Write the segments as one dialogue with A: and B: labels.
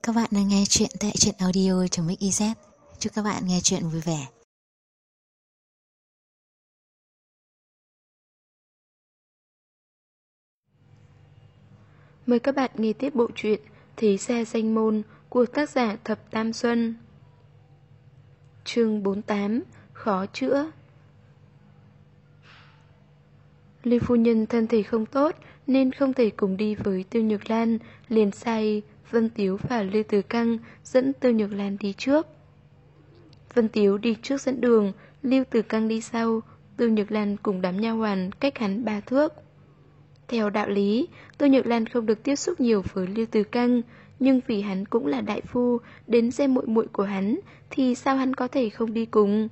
A: Các bạn đang nghe chuyện tại truyện audio.mix.iz. Chúc các bạn nghe chuyện vui vẻ.
B: Mời các bạn nghe tiếp bộ truyện Thế Gia Danh Môn của tác giả Thập Tam Xuân. Chương 48: Khó chữa. Lưu phu nhân thân thể không tốt nên không thể cùng đi với Tiêu Nhược Lan, liền sai Vân Tiếu và Lưu Tử Căng dẫn Tiêu Nhược Lan đi trước. Vân Tiếu đi trước dẫn đường, Lưu Tử Căng đi sau, Tiêu Nhược Lan cùng đám nha hoàn cách hắn 3 thước. Theo đạo lý, Tiêu Nhược Lan không được tiếp xúc nhiều với Lưu Tử Căng, nhưng vì hắn cũng là đại phu, đến xem muội muội của hắn, thì sao hắn có thể không đi cùng?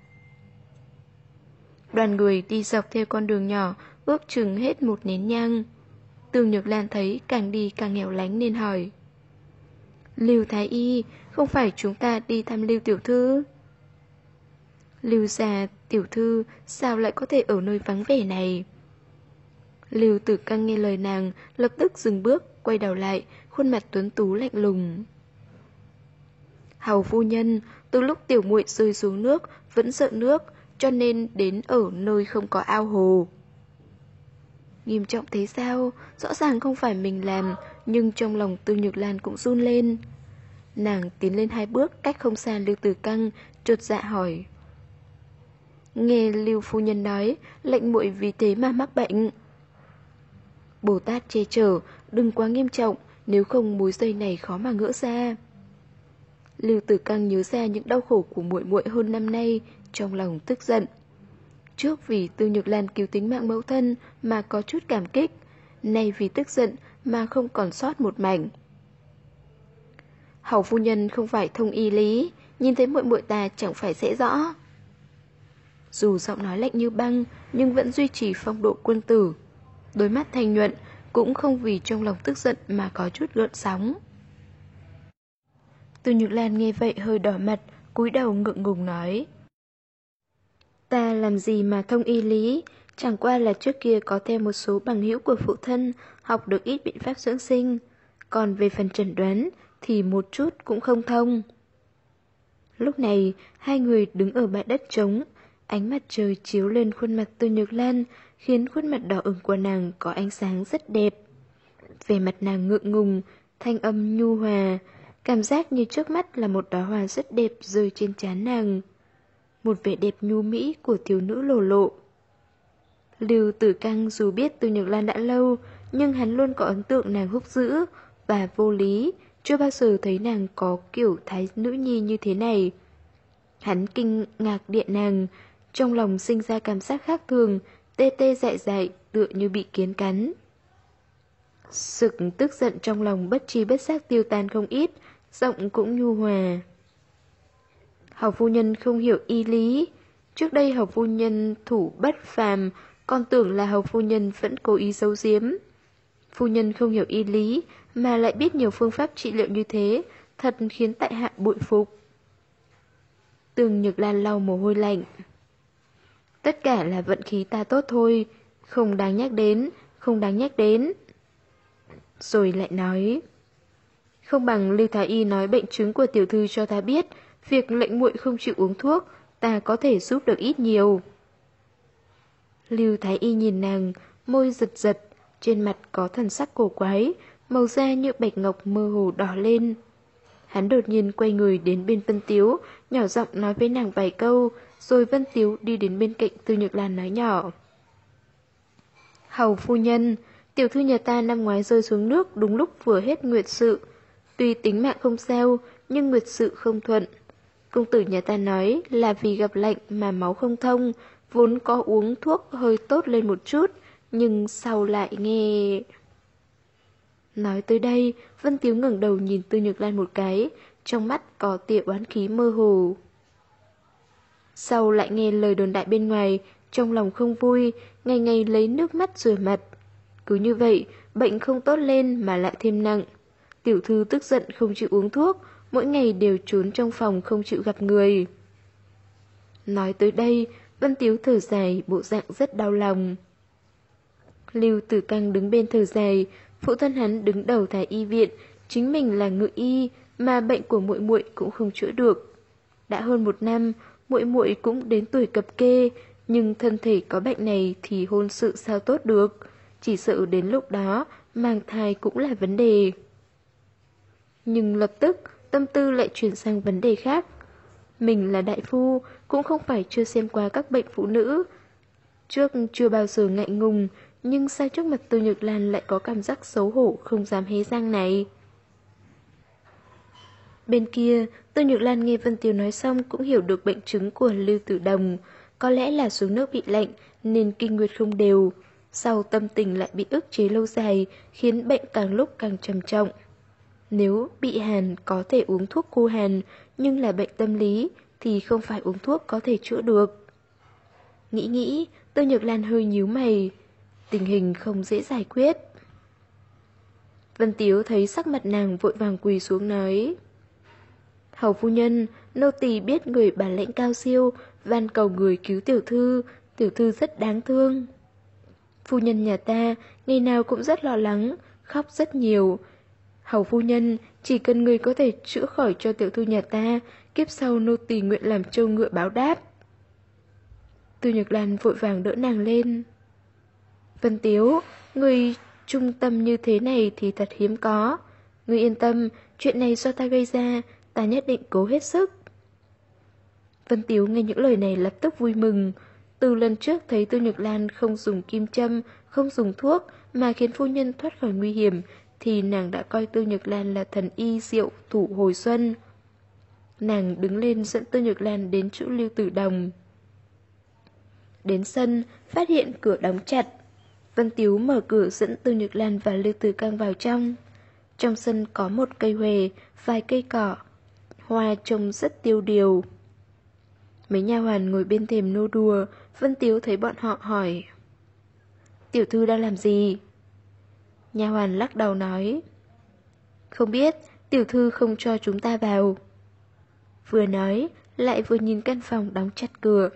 B: Đoàn người đi dọc theo con đường nhỏ, ước chừng hết 1 nén nhang. Tiêu Nhược Lan thấy càng đi càng hẻo lánh nên hỏi: Lưu Thái Y, không phải chúng ta đi thăm Lưu tiểu thư? Lưu gia tiểu thư sao lại có thể ở nơi vắng vẻ này? Lưu Tử Căng nghe lời nàng, lập tức dừng bước, quay đầu lại, khuôn mặt tuấn tú lạnh lùng. Hầu phu nhân, từ lúc tiểu muội rơi xuống nước, vẫn sợ nước, cho nên đến ở nơi không có ao hồ. Nghiêm trọng thế sao? Rõ ràng không phải mình làm, nhưng trong lòng Tiêu Nhược Lan cũng run lên. Nàng tiến lên 2 bước, cách không xa Lưu Tử Căng, chột dạ hỏi. Nghe Lưu phu nhân nói, lệnh muội vì thế mà mắc bệnh. Bồ Tát che chở, đừng quá nghiêm trọng, nếu không mối dây này khó mà gỡ ra. Lưu Tử Căng nhớ ra những đau khổ của muội muội hơn năm nay, trong lòng tức giận. Trước vì Tiêu Nhược Lan cứu tính mạng mẫu thân mà có chút cảm kích, nay vì tức giận mà không còn sót một mảnh. Hầu phu nhân không phải thông y lý, nhìn thấy muội muội ta chẳng phải sẽ rõ. Dù giọng nói lạnh như băng, nhưng vẫn duy trì phong độ quân tử. Đôi mắt thanh nhuận, cũng không vì trong lòng tức giận mà có chút gợn sóng. Tiêu Nhược Lan nghe vậy hơi đỏ mặt, cúi đầu ngượng ngùng nói. Ta làm gì mà thông y lý, chẳng qua là trước kia có theo một số bằng hữu của phụ thân, học được ít biện pháp dưỡng sinh. Còn về phần chẩn đoán thì một chút cũng không thông. Lúc này, hai người đứng ở bãi đất trống, ánh mặt trời chiếu lên khuôn mặt Tiêu Nhược Lan, khiến khuôn mặt đỏ ửng của nàng có ánh sáng rất đẹp. Vẻ mặt nàng ngượng ngùng, thanh âm nhu hòa, cảm giác như trước mắt là một đóa hoa rất đẹp rơi trên trán nàng. Một vẻ đẹp nhu mỹ của thiếu nữ lồ lộ. Lưu Tử Căng dù biết Tiêu Nhược Lan đã lâu, nhưng hắn luôn có ấn tượng nàng húc dữ và vô lý, chưa bao giờ thấy nàng có kiểu thái nữ nhi như thế này. Hắn kinh ngạc điện nàng, trong lòng sinh ra cảm giác khác thường, tê tê dại dại, tựa như bị kiến cắn. Sực tức giận trong lòng bất tri bất giác tiêu tan không ít, giọng cũng nhu hòa. Hầu phu nhân không hiểu y lý. Trước đây hầu phu nhân thủ bất phàm, còn tưởng là hầu phu nhân vẫn cố ý giấu giếm. Phu nhân không hiểu y lý, mà lại biết nhiều phương pháp trị liệu như thế, thật khiến tại hạ bội phục. Tiêu Nhược Lan lau mồ hôi lạnh. Tất cả là vận khí ta tốt thôi, không đáng nhắc đến, không đáng nhắc đến. Rồi lại nói, không bằng Lưu Thái Y nói bệnh chứng của tiểu thư cho ta biết, việc lệnh muội không chịu uống thuốc, ta có thể giúp được ít nhiều. Lưu Thái Y nhìn nàng, môi giật giật, trên mặt có thần sắc cổ quái, màu da như bạch ngọc mơ hồ đỏ lên. Hắn đột nhiên quay người đến bên Vân Tiếu, nhỏ giọng nói với nàng vài câu, rồi Vân Tiếu đi đến bên cạnh Tiêu Nhược Lan nói nhỏ. Hầu phu nhân, tiểu thư nhà ta năm ngoái rơi xuống nước đúng lúc vừa hết nguyệt sự. Tuy tính mạng không sao, nhưng nguyệt sự không thuận. Công tử nhà ta nói là vì gặp lạnh mà máu không thông, vốn có uống thuốc hơi tốt lên một chút, nhưng sau lại nghe... Nói tới đây, Vân Tiếu ngẩng đầu nhìn Tiêu Nhược Lan một cái, trong mắt có tia oán khí mơ hồ. Sau lại nghe lời đồn đại bên ngoài, trong lòng không vui, ngày ngày lấy nước mắt rửa mặt. Cứ như vậy, bệnh không tốt lên mà lại thêm nặng. Tiểu thư tức giận không chịu uống thuốc, mỗi ngày đều trốn trong phòng không chịu gặp người. Nói tới đây, Vân Tiếu thở dài, bộ dạng rất đau lòng. Lưu Tử Căng đứng bên thở dài, phụ thân hắn đứng đầu thái y viện, chính mình là ngự y, mà bệnh của muội muội cũng không chữa được. Đã hơn 1 năm, muội muội cũng đến tuổi cập kê, nhưng thân thể có bệnh này thì hôn sự sao tốt được, chỉ sợ đến lúc đó mang thai cũng là vấn đề. Nhưng lập tức tâm tư lại chuyển sang vấn đề khác. Mình là đại phu, cũng không phải chưa xem qua các bệnh phụ nữ. Trước chưa bao giờ ngại ngùng, nhưng sao trước mặt Từ Nhược Lan lại có cảm giác xấu hổ không dám hé răng này. Bên kia, Từ Nhược Lan nghe Vân Tiếu nói xong cũng hiểu được bệnh chứng của Lưu Tử Đồng. Có lẽ là xuống nước bị lạnh nên kinh nguyệt không đều. Sau tâm tình lại bị ức chế lâu dài khiến bệnh càng lúc càng trầm trọng. Nếu bị hàn có thể uống thuốc cô hàn, nhưng là bệnh tâm lý thì không phải uống thuốc có thể chữa được. Nghĩ, Từ Nhược Lan hơi nhíu mày. Tình hình không dễ giải quyết. Vân Tiếu thấy sắc mặt nàng vội vàng quỳ xuống nói: Hầu phu nhân, nô tỳ biết người bản lĩnh cao siêu, van cầu người cứu tiểu thư rất đáng thương. Phu nhân nhà ta ngày nào cũng rất lo lắng, khóc rất nhiều. Hầu phu nhân, chỉ cần người có thể chữa khỏi cho tiểu thư nhà ta, kiếp sau nô tỳ nguyện làm trâu ngựa báo đáp. Từ Nhược Lan vội vàng đỡ nàng lên. Vân Tiếu, người trung tâm như thế này thì thật hiếm có. Người yên tâm, chuyện này do ta gây ra, ta nhất định cố hết sức. Vân Tiếu nghe những lời này lập tức vui mừng. Từ lần trước thấy Từ Nhược Lan không dùng kim châm, không dùng thuốc mà khiến phu nhân thoát khỏi nguy hiểm, thì nàng đã coi Từ Nhược Lan là thần y diệu thủ hồi xuân. Nàng đứng lên dẫn Từ Nhược Lan đến chỗ Lưu Tử Đồng. Đến sân, phát hiện cửa đóng chặt. Vân Tiếu mở cửa dẫn Từ Nhược Lan và Lưu Tử Cang vào trong. Trong sân có một cây huệ, vài cây cỏ, hoa trông rất tiêu điều. Mấy nha hoàn ngồi bên thềm nô đùa, Vân Tiếu thấy bọn họ hỏi: Tiểu thư đang làm gì? Nha hoàn lắc đầu nói: Không biết, tiểu thư không cho chúng ta vào. Vừa nói, lại vừa nhìn căn phòng đóng chặt cửa.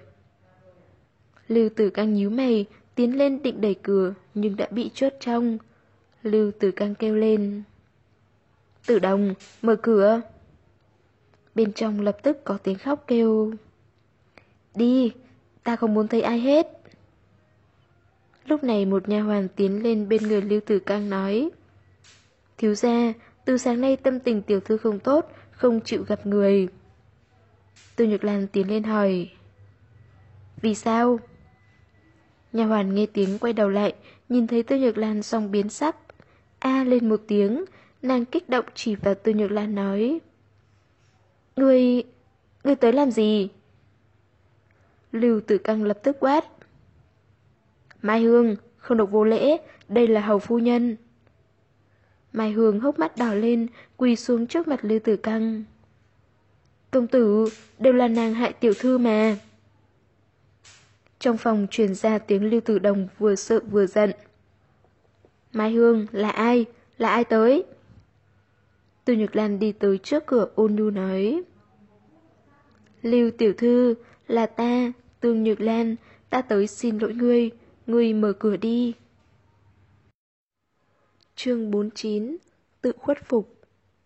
B: Lưu Tử Cang nhíu mày, tiến lên định đẩy cửa, nhưng đã bị chốt trong. Lưu Tử Cang kêu lên: Tử Đồng, mở cửa. Bên trong lập tức có tiếng khóc kêu: Đi, ta không muốn thấy ai hết. Lúc này một nha hoàn tiến lên bên người Lưu Tử Cang nói: Thiếu gia, từ sáng nay tâm tình tiểu thư không tốt, không chịu gặp người. Từ Nhược Lan tiến lên hỏi: Vì sao? Nha hoàn nghe tiếng quay đầu lại, nhìn thấy Từ Nhược Lan xong biến sắc. A lên một tiếng, nàng kích động chỉ vào Từ Nhược Lan nói: Ngươi tới làm gì? Lưu Tử Cang lập tức quát: Mai Hương, không được vô lễ, đây là hầu phu nhân. Mai Hương hốc mắt đỏ lên, quỳ xuống trước mặt Lưu Tử Cang. Công tử, đều là nàng hại tiểu thư mà. Trong phòng truyền ra tiếng Lưu Tử Đồng vừa sợ vừa giận. Mai Hương, là ai? Là ai tới? Từ Nhược Lan đi tới trước cửa ôn nhu nói: Lưu tiểu thư, là ta, Từ Nhược Lan, ta tới xin lỗi ngươi, ngươi mở cửa đi. Chương 49: Tự khuất phục.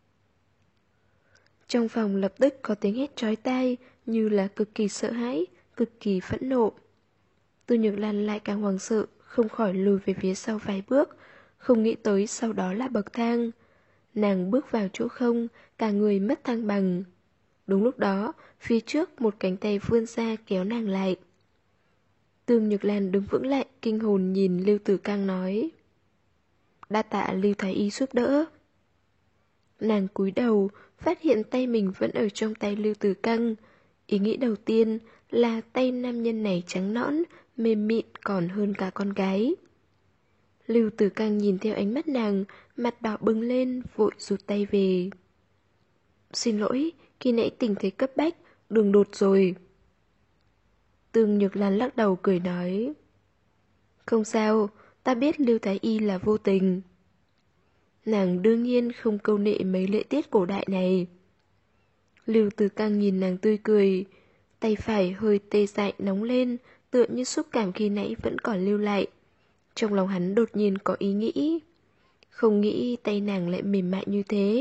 B: Trong phòng lập tức có tiếng hét chói tai, như là cực kỳ sợ hãi, cực kỳ phẫn nộ. Từ Nhược Lan lại càng hoảng sợ, không khỏi lùi về phía sau vài bước, không nghĩ tới sau đó là bậc thang. Nàng bước vào chỗ không, cả người mất thăng bằng. Đúng lúc đó, phía trước một cánh tay vươn ra kéo nàng lại. Từ Nhược Lan đứng vững lại, kinh hồn nhìn Lưu Tử Cang nói: Đa tạ Lưu Thái Y giúp đỡ. Nàng cúi đầu, phát hiện tay mình vẫn ở trong tay Lưu Tử Cang. Ý nghĩ đầu tiên là tay nam nhân này trắng nõn, mềm mịn còn hơn cả con gái. Lưu Tử Cang nhìn theo ánh mắt nàng, mặt đỏ bừng lên, vội rụt tay về. Xin lỗi, khi nãy tình thế cấp bách, đường đột rồi. Tương Nhược Lan lắc đầu cười nói: Không sao, ta biết Lưu Thái Y là vô tình. Nàng đương nhiên không câu nệ mấy lễ tiết cổ đại này. Lưu Tử Cang nhìn nàng tươi cười, tay phải hơi tê dại nóng lên, tựa như xúc cảm khi nãy vẫn còn lưu lại. Trong lòng hắn đột nhiên có ý nghĩ. không nghĩ tay nàng lại mềm mại như thế.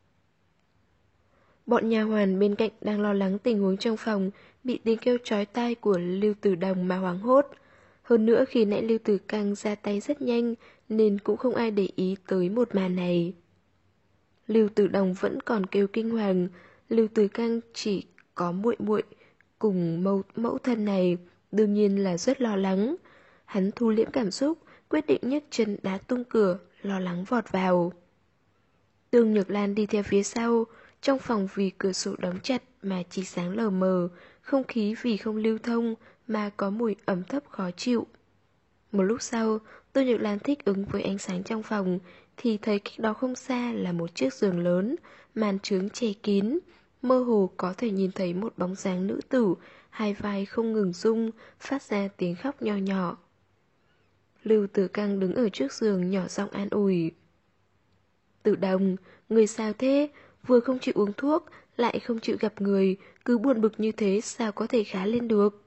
B: Bọn nha hoàn bên cạnh đang lo lắng tình huống trong phòng, bị tiếng kêu chói tai của Lưu Tử Đồng mà hoảng hốt. Hơn nữa khi nãy Lưu Tử Căng ra tay rất nhanh, nên cũng không ai để ý tới một màn này. Lưu Tử Đồng vẫn còn kêu kinh hoàng, Lưu Tử Căng chỉ có muội muội cùng mẫu thân này, đương nhiên là rất lo lắng. Hắn thu liễm cảm xúc, quyết định nhấc chân đá tung cửa, lo lắng vọt vào. Tương Nhược Lan đi theo phía sau, trong phòng vì cửa sổ đóng chặt mà chỉ sáng lờ mờ, không khí vì không lưu thông mà có mùi ẩm thấp khó chịu. Một lúc sau, Tương Nhược Lan thích ứng với ánh sáng trong phòng, thì thấy cách đó không xa là một chiếc giường lớn, màn trướng che kín, mơ hồ có thể nhìn thấy một bóng dáng nữ tử, hai vai không ngừng rung, phát ra tiếng khóc nho nhỏ. Lưu Tử Căng đứng ở trước giường nhỏ giọng an ủi. Tử Đồng, người sao thế? Vừa không chịu uống thuốc, lại không chịu gặp người, cứ buồn bực như thế sao có thể khá lên được?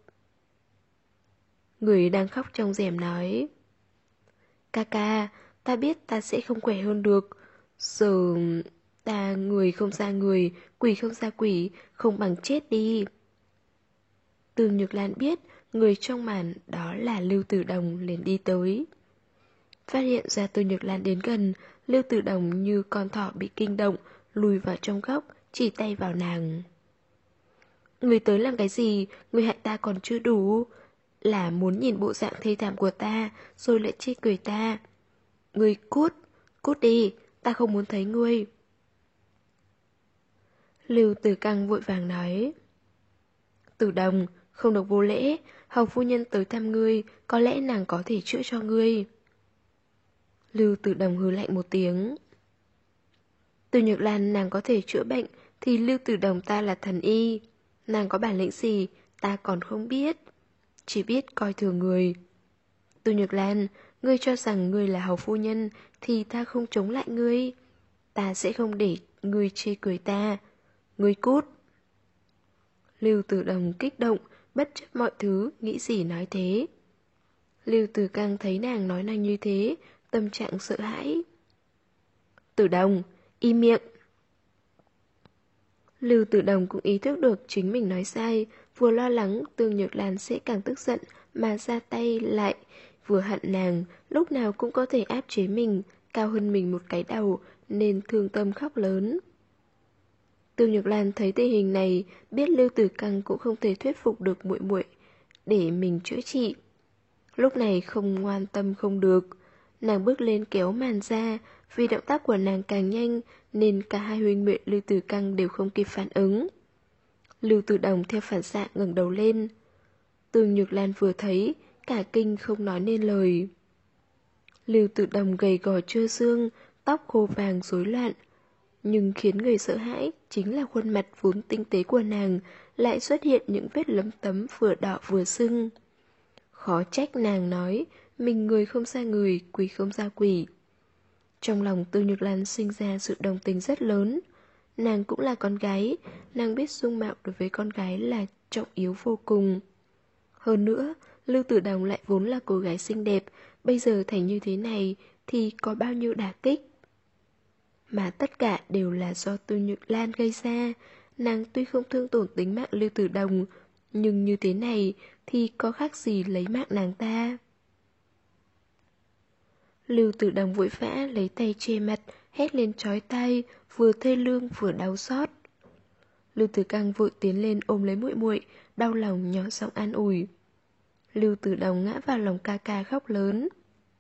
B: Người đang khóc trong rèm nói. Ca ca, ta biết ta sẽ không khỏe hơn được. Giờ ta người không ra người, quỷ không ra quỷ, không bằng chết đi. Tương Nhược Lan biết người trong màn đó là Lưu Tử Đồng liền đi tới. Phát hiện ra Tương Nhược Lan đến gần, Lưu Tử Đồng như con thỏ bị kinh động, lùi vào trong góc, chỉ tay vào nàng. Người tới làm cái gì, người hại ta còn chưa đủ. Là muốn nhìn bộ dạng thê thảm của ta, rồi lại chê cười ta. Người cút, cút đi, ta không muốn thấy ngươi. Lưu Tử Căng vội vàng nói. Tử Đồng, không được vô lễ, hầu phu nhân tới thăm ngươi, có lẽ nàng có thể chữa cho ngươi. Lưu Tử Đồng hừ lạnh một tiếng. Từ Nhược Lan nàng có thể chữa bệnh, thì Lưu Tử Đồng ta là thần y. Nàng có bản lĩnh gì, ta còn không biết. Chỉ biết coi thường người. Từ Nhược Lan, ngươi cho rằng ngươi là hầu phu nhân, thì ta không chống lại ngươi. Ta sẽ không để ngươi chê cười ta. Ngươi cút. Lưu Tử Đồng kích động, bất chấp mọi thứ, nghĩ gì nói thế. Lưu Tử Căng thấy nàng nói năng như thế, tâm trạng sợ hãi. Tử Đồng, im miệng. Lưu Tử Đồng cũng ý thức được chính mình nói sai, vừa lo lắng Tương Nhược Lan sẽ càng tức giận mà ra tay lại, vừa hận nàng, lúc nào cũng có thể áp chế mình, cao hơn mình một cái đầu, nên thương tâm khóc lớn. Tương Nhược Lan thấy tình hình này, biết Lưu Tử Căng cũng không thể thuyết phục được muội muội để mình chữa trị. Lúc này không ngoan tâm không được, nàng bước lên kéo màn ra, vì động tác của nàng càng nhanh nên cả hai huynh muội Lưu Tử Căng đều không kịp phản ứng. Lưu Tử Đồng theo phản xạ ngẩng đầu lên. Tương Nhược Lan vừa thấy, cả kinh không nói nên lời. Lưu Tử Đồng gầy gò trơ xương, tóc khô vàng rối loạn. Nhưng khiến người sợ hãi chính là khuôn mặt vốn tinh tế của nàng lại xuất hiện những vết lấm tấm vừa đỏ vừa sưng. Khó trách nàng nói, mình người không ra người, quỷ không ra quỷ. Trong lòng Tương Nhược Lan sinh ra sự đồng tình rất lớn. Nàng cũng là con gái, nàng biết dung mạo đối với con gái là trọng yếu vô cùng. Hơn nữa, Lưu Tử Đồng lại vốn là cô gái xinh đẹp, bây giờ thành như thế này thì có bao nhiêu đả kích. Mà tất cả đều là do Tương Nhược Lan gây ra. Nàng tuy không thương tổn tính mạng Lưu Tử Đồng, nhưng như thế này thì có khác gì lấy mạng nàng ta. Lưu Tử Đồng vội vã lấy tay che mặt, hét lên chói tai, vừa thê lương vừa đau xót. Lưu Tử Căng vội tiến lên ôm lấy muội muội, đau lòng nhỏ giọng an ủi. Lưu Tử Đồng ngã vào lòng ca ca khóc lớn.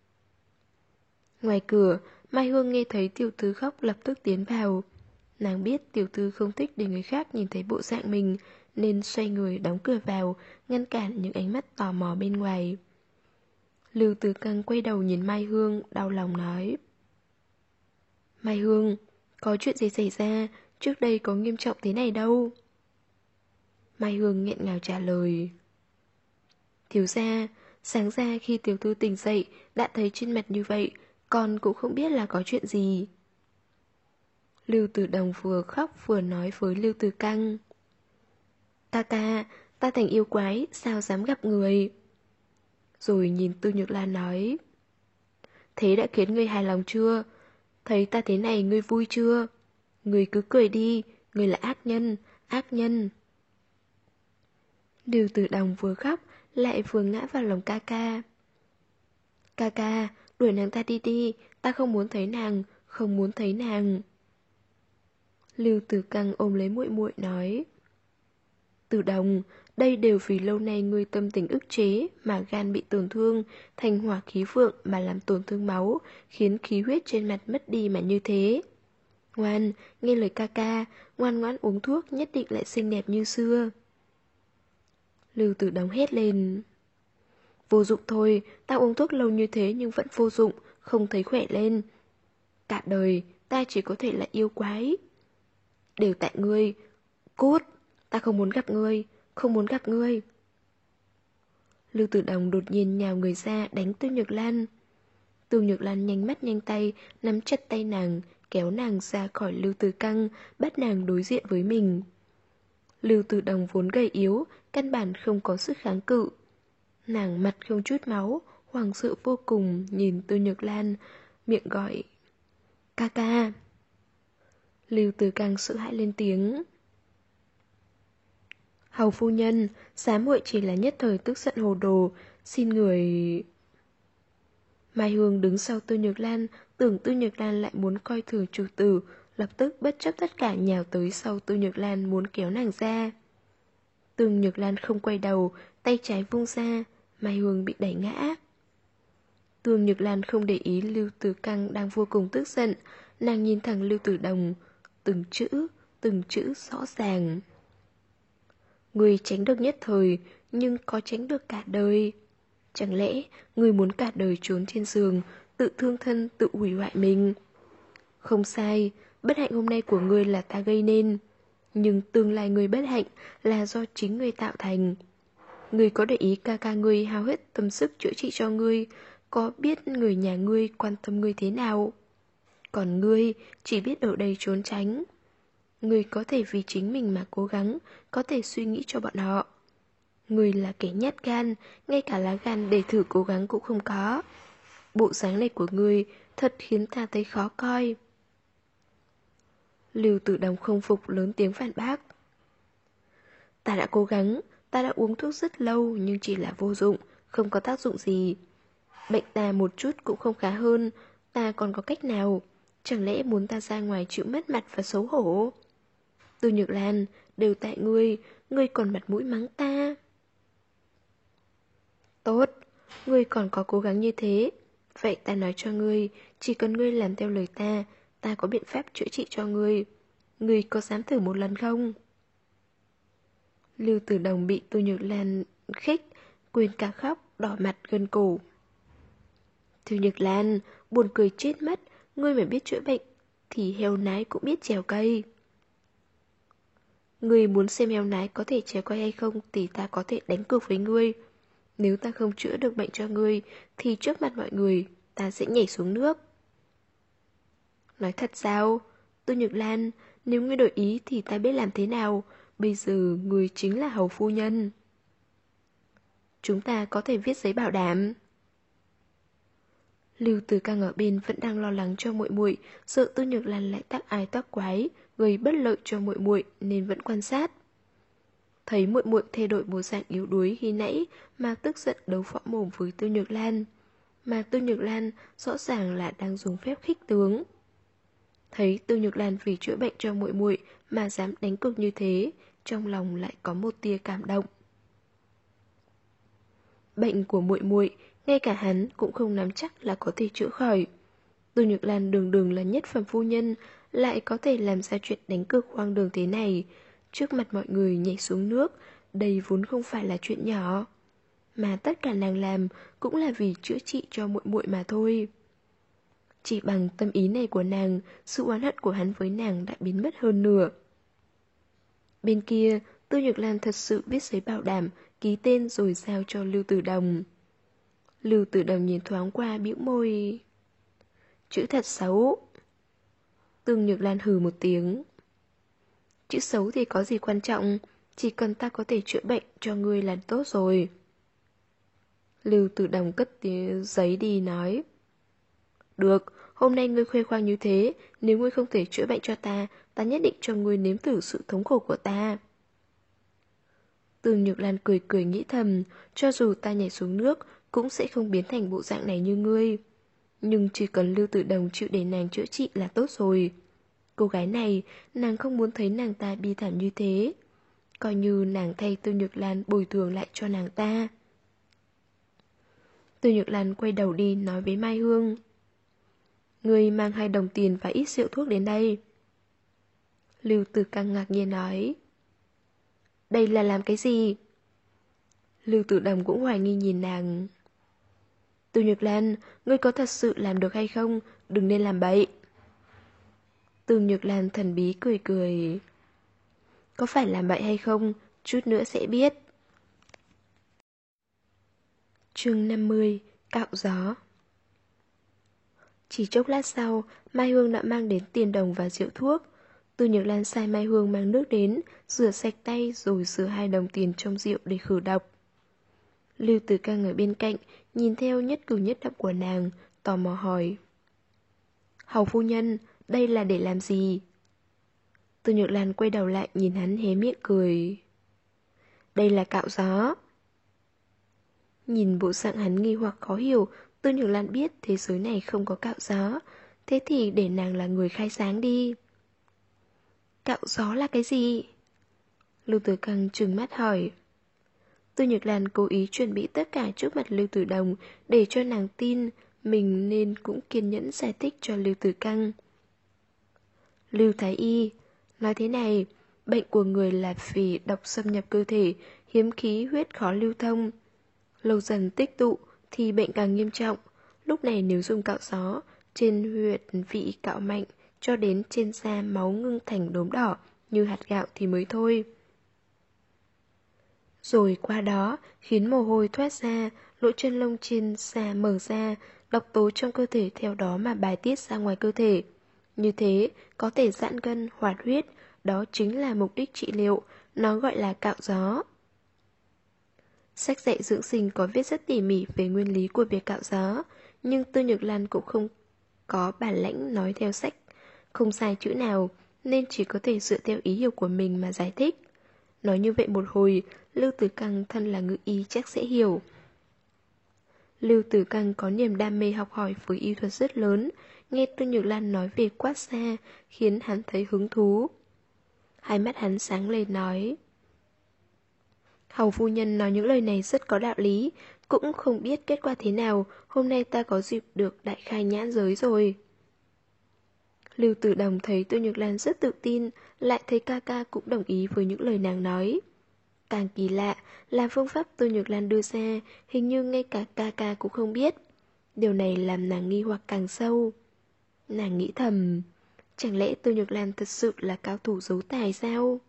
B: Ngoài cửa, Mai Hương nghe thấy tiểu thư khóc lập tức tiến vào. Nàng biết tiểu thư không thích để người khác nhìn thấy bộ dạng mình, nên xoay người đóng cửa vào, ngăn cản những ánh mắt tò mò bên ngoài. Lưu Tử Căng quay đầu nhìn Mai Hương, đau lòng nói. Mai Hương, có chuyện gì xảy ra, trước đây có nghiêm trọng thế này đâu. Mai Hương nghẹn ngào trả lời. Thiếu gia, sáng ra khi tiểu thư tỉnh dậy, đã thấy trên mặt như vậy, con cũng không biết là có chuyện gì. Lưu Tử Đồng vừa khóc vừa nói với Lưu Tử Căng. Ta ta thành yêu quái, sao dám gặp người. Rồi nhìn Tư Nhược Lan nói. Thế đã khiến ngươi hài lòng chưa? Thấy ta thế này ngươi vui chưa? Ngươi cứ cười đi, ngươi là ác nhân, ác nhân. Lưu Tử Đồng vừa khóc, lại vừa ngã vào lòng ca ca. Ca ca, đuổi nàng ta đi đi, ta không muốn thấy nàng, không muốn thấy nàng. Lưu Tử Căng ôm lấy muội muội nói. Tử Đồng, đây đều vì lâu nay ngươi tâm tình ức chế mà gan bị tổn thương, thành hỏa khí vượng mà làm tổn thương máu, khiến khí huyết trên mặt mất đi mà như thế. Ngoan, nghe lời ca ca, ngoan ngoãn uống thuốc nhất định lại xinh đẹp như xưa. Lưu Tử Đồng hét lên. Vô dụng thôi, ta uống thuốc lâu như thế nhưng vẫn vô dụng, không thấy khỏe lên. Cả đời, ta chỉ có thể là yêu quái. Đều tại ngươi. Cút, ta không muốn gặp ngươi, không muốn gặp ngươi. Lưu Tử Đồng đột nhiên nhào người ra đánh Tiêu Nhược Lan. Tiêu Nhược Lan nhanh mắt nhanh tay, nắm chặt tay nàng, kéo nàng ra khỏi Lưu Tử Căng, bắt nàng đối diện với mình. Lưu Tử Đồng vốn gầy yếu, căn bản không có sức kháng cự. Nàng mặt không chút máu, hoảng sợ vô cùng nhìn Tiêu Nhược Lan, miệng gọi ca ca. Lưu Tử Căng sợ hãi lên tiếng. Hầu phu nhân, xá muội chỉ là nhất thời tức giận hồ đồ, xin người... Mai Hương đứng sau Tiêu Nhược Lan, tưởng Tiêu Nhược Lan lại muốn coi thường chủ tử, lập tức bất chấp tất cả nhào tới sau Tiêu Nhược Lan muốn kéo nàng ra. Tiêu Nhược Lan không quay đầu, tay trái vung ra, Mai Hương bị đẩy ngã. Tiêu Nhược Lan không để ý Lưu Tử Căng đang vô cùng tức giận, nàng nhìn thẳng Lưu Tử Đồng, từng chữ rõ ràng. Người tránh được nhất thời, nhưng có tránh được cả đời. Chẳng lẽ người muốn cả đời trốn trên giường, tự thương thân, tự hủy hoại mình? Không sai, bất hạnh hôm nay của ngươi là ta gây nên. Nhưng tương lai ngươi bất hạnh là do chính ngươi tạo thành. Ngươi có để ý ca ca ngươi hao hết tâm sức chữa trị cho ngươi, có biết người nhà ngươi quan tâm ngươi thế nào? Còn ngươi chỉ biết ở đây trốn tránh. Ngươi có thể vì chính mình mà cố gắng, có thể suy nghĩ cho bọn họ. Ngươi là kẻ nhát gan, ngay cả lá gan để thử cố gắng cũng không có. Bộ dáng này của ngươi thật khiến ta thấy khó coi. Lưu Tử Đồng không phục lớn tiếng phản bác. Ta đã cố gắng, ta đã uống thuốc rất lâu nhưng chỉ là vô dụng, không có tác dụng gì. Bệnh ta một chút cũng không khá hơn, ta còn có cách nào? Chẳng lẽ muốn ta ra ngoài chịu mất mặt và xấu hổ? Từ Nhược Lan, đều tại ngươi còn mặt mũi mắng ta. Tốt, ngươi còn có cố gắng như thế. Vậy ta nói cho ngươi, chỉ cần ngươi làm theo lời ta, ta có biện pháp chữa trị cho ngươi. Ngươi có dám thử một lần không? Lưu Tử Đồng bị Tô Nhược Lan khích, quên cả khóc, đỏ mặt gần cổ. Tô Nhược Lan, buồn cười chết mất, ngươi mà biết chữa bệnh, thì heo nái cũng biết trèo cây. Ngươi muốn xem heo nái có thể trèo cây hay không thì ta có thể đánh cược với ngươi. Nếu ta không chữa được bệnh cho ngươi, thì trước mặt mọi người, ta sẽ nhảy xuống nước. Nói thật sao? Tô Nhược Lan, nếu ngươi đổi ý thì ta biết làm thế nào. Bây giờ ngươi chính là hầu phu nhân. Chúng ta có thể viết giấy bảo đảm. Lưu Tử Căng ở bên vẫn đang lo lắng cho muội muội, sợ Tô Nhược Lan lại tác ai tác quái, gây bất lợi cho muội muội nên vẫn quan sát. Thấy muội muội thay đổi bộ dạng yếu đuối khi nãy mà tức giận đấu võ mồm với Tô Nhược Lan, mà Tô Nhược Lan rõ ràng là đang dùng phép khích tướng. Thấy Tô Nhược Lan vì chữa bệnh cho muội muội mà dám đánh cược như thế, trong lòng lại có một tia cảm động. Bệnh của muội muội, ngay cả hắn cũng không nắm chắc là có thể chữa khỏi. Tô Nhược Lan đường đường là nhất phẩm phu nhân, lại có thể làm ra chuyện đánh cược hoang đường thế này, trước mặt mọi người nhảy xuống nước, đây vốn không phải là chuyện nhỏ. Mà tất cả nàng làm cũng là vì chữa trị cho muội muội mà thôi. Chỉ bằng tâm ý này của nàng, sự oán hận của hắn với nàng đã biến mất hơn nửa. Bên kia, Tô Nhược Lan thật sự viết giấy bảo đảm, ký tên rồi giao cho Lưu Tử Đồng. Lưu Tử Đồng nhìn thoáng qua bĩu môi. Chữ thật xấu. Tô Nhược Lan hừ một tiếng. Chữ xấu thì có gì quan trọng, chỉ cần ta có thể chữa bệnh cho ngươi là tốt rồi. Lưu Tử Đồng cất giấy đi nói. Được, hôm nay ngươi khoe khoang như thế, nếu ngươi không thể chữa bệnh cho ta, ta nhất định cho ngươi nếm thử sự thống khổ của ta. Tương Nhược Lan cười cười nghĩ thầm, cho dù ta nhảy xuống nước, cũng sẽ không biến thành bộ dạng này như ngươi. Nhưng chỉ cần Lưu Tử Đồng chịu để nàng chữa trị là tốt rồi. Cô gái này, nàng không muốn thấy nàng ta bi thảm như thế. Coi như nàng thay Tư Nhược Lan bồi thường lại cho nàng ta. Tư Nhược Lan quay đầu đi nói với Mai Hương. Ngươi mang 2 đồng tiền và ít rượu thuốc đến đây. Lưu Tử Căng ngạc nhiên nói. Đây là làm cái gì? Lưu Tử Đồng cũng hoài nghi nhìn nàng. Tư Nhược Lan, ngươi có thật sự làm được hay không? Đừng nên làm bậy. Tư Nhược Lan thần bí cười cười. Có phải làm bậy hay không? Chút nữa sẽ biết. Chương 50. Cạo gió. Chỉ chốc lát sau, Mai Hương đã mang đến tiền đồng và rượu thuốc. Tư Nhược Lan sai Mai Hương mang nước đến, rửa sạch tay rồi rửa 2 đồng tiền trong rượu để khử độc. Lưu Tử Căng ở bên cạnh, nhìn theo nhất cử nhất động của nàng, tò mò hỏi. Hầu phu nhân, đây là để làm gì? Tư Nhược Lan quay đầu lại nhìn hắn hé miệng cười. Đây là cạo gió. Nhìn bộ dạng hắn nghi hoặc khó hiểu, Tư Nhược Lan biết thế giới này không có cạo gió. Thế thì để nàng là người khai sáng đi. Cạo gió là cái gì? Lưu Tử Căng trừng mắt hỏi. Tư Nhược Lan cố ý chuẩn bị tất cả trước mặt Lưu Tử Đồng để cho nàng tin mình, nên cũng kiên nhẫn giải thích cho Lưu Tử Căng. Lưu Thái Y, nói thế này, bệnh của người là vì độc xâm nhập cơ thể, hiếm khí huyết khó lưu thông. Lâu dần tích tụ thì bệnh càng nghiêm trọng. Lúc này nếu dùng cạo gió, trên huyệt vị cạo mạnh, cho đến trên da máu ngưng thành đốm đỏ như hạt gạo thì mới thôi. Rồi qua đó khiến mồ hôi thoát ra, lỗ chân lông trên da mở ra, độc tố trong cơ thể theo đó mà bài tiết ra ngoài cơ thể. Như thế có thể giãn gân, hoạt huyết, đó chính là mục đích trị liệu, nó gọi là cạo gió. Sách dạy dưỡng sinh có viết rất tỉ mỉ về nguyên lý của việc cạo gió, nhưng Tư Nhược Lan cũng không có bản lãnh nói theo sách, không sai chữ nào, nên chỉ có thể dựa theo ý hiểu của mình mà giải thích. Nói như vậy một hồi, Lưu Tử Căng thân là ngự y chắc sẽ hiểu. Lưu Tử Căng có niềm đam mê học hỏi với y thuật rất lớn, nghe Tư Nhược Lan nói về quát xa, khiến hắn thấy hứng thú. Hai mắt hắn sáng lên nói. Hầu phu nhân nói những lời này rất có đạo lý, cũng không biết kết quả thế nào, hôm nay ta có dịp được đại khai nhãn giới rồi. Lưu Tử Đồng thấy Tư Nhược Lan rất tự tin, lại thấy ca ca cũng đồng ý với những lời nàng nói. Càng kỳ lạ là phương pháp Tư Nhược Lan đưa ra, hình như ngay cả ca ca cũng không biết. Điều này làm nàng nghi hoặc càng sâu. Nàng nghĩ thầm, chẳng lẽ Tư Nhược Lan thật sự là cao thủ giấu tài sao?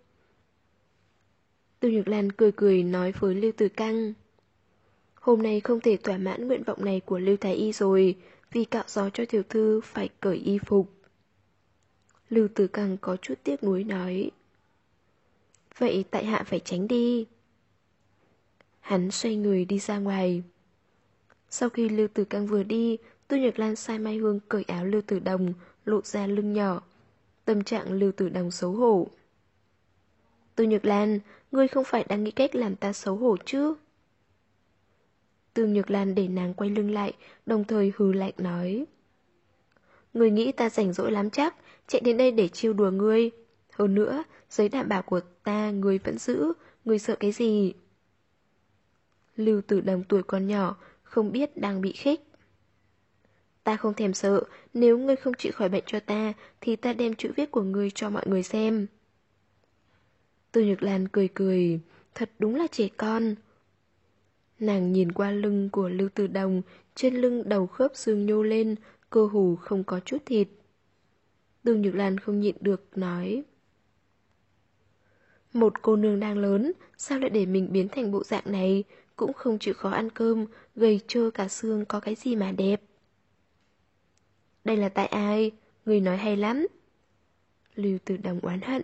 B: Tư Nhược Lan cười cười nói với Lưu Tử Căng. Hôm nay không thể thỏa mãn nguyện vọng này của Lưu Thái Y rồi, vì cạo gió cho tiểu thư phải cởi y phục. Lưu Tử Căng có chút tiếc nuối nói. Vậy tại hạ phải tránh đi. Hắn xoay người đi ra ngoài. Sau khi Lưu Tử Căng vừa đi, Tư Nhược Lan sai Mai Hương cởi áo Lưu Tử Đồng, lộ ra lưng nhỏ. Tâm trạng Lưu Tử Đồng xấu hổ. Tư Nhược Lan, ngươi không phải đang nghĩ cách làm ta xấu hổ chứ? Tư Nhược Lan để nàng quay lưng lại, đồng thời hừ lạnh nói. Ngươi nghĩ ta rảnh rỗi lắm chắc, chạy đến đây để trêu đùa ngươi. Hơn nữa, giấy đảm bảo của ta ngươi vẫn giữ, ngươi sợ cái gì? Lưu Tử Đồng tuổi còn nhỏ, không biết đang bị khích. Ta không thèm sợ, nếu ngươi không chịu khỏi bệnh cho ta, thì ta đem chữ viết của ngươi cho mọi người xem. Tư Nhược Lan cười cười, thật đúng là trẻ con. Nàng nhìn qua lưng của Lưu Tử Đồng, trên lưng đầu khớp xương nhô lên, cơ hồ không có chút thịt. Tư Nhược Lan không nhịn được nói. Một cô nương đang lớn, sao lại để mình biến thành bộ dạng này, cũng không chịu khó ăn cơm, gầy trơ cả xương có cái gì mà đẹp. Đây là tại ai? Người nói hay lắm. Lưu Tử Đồng oán hận.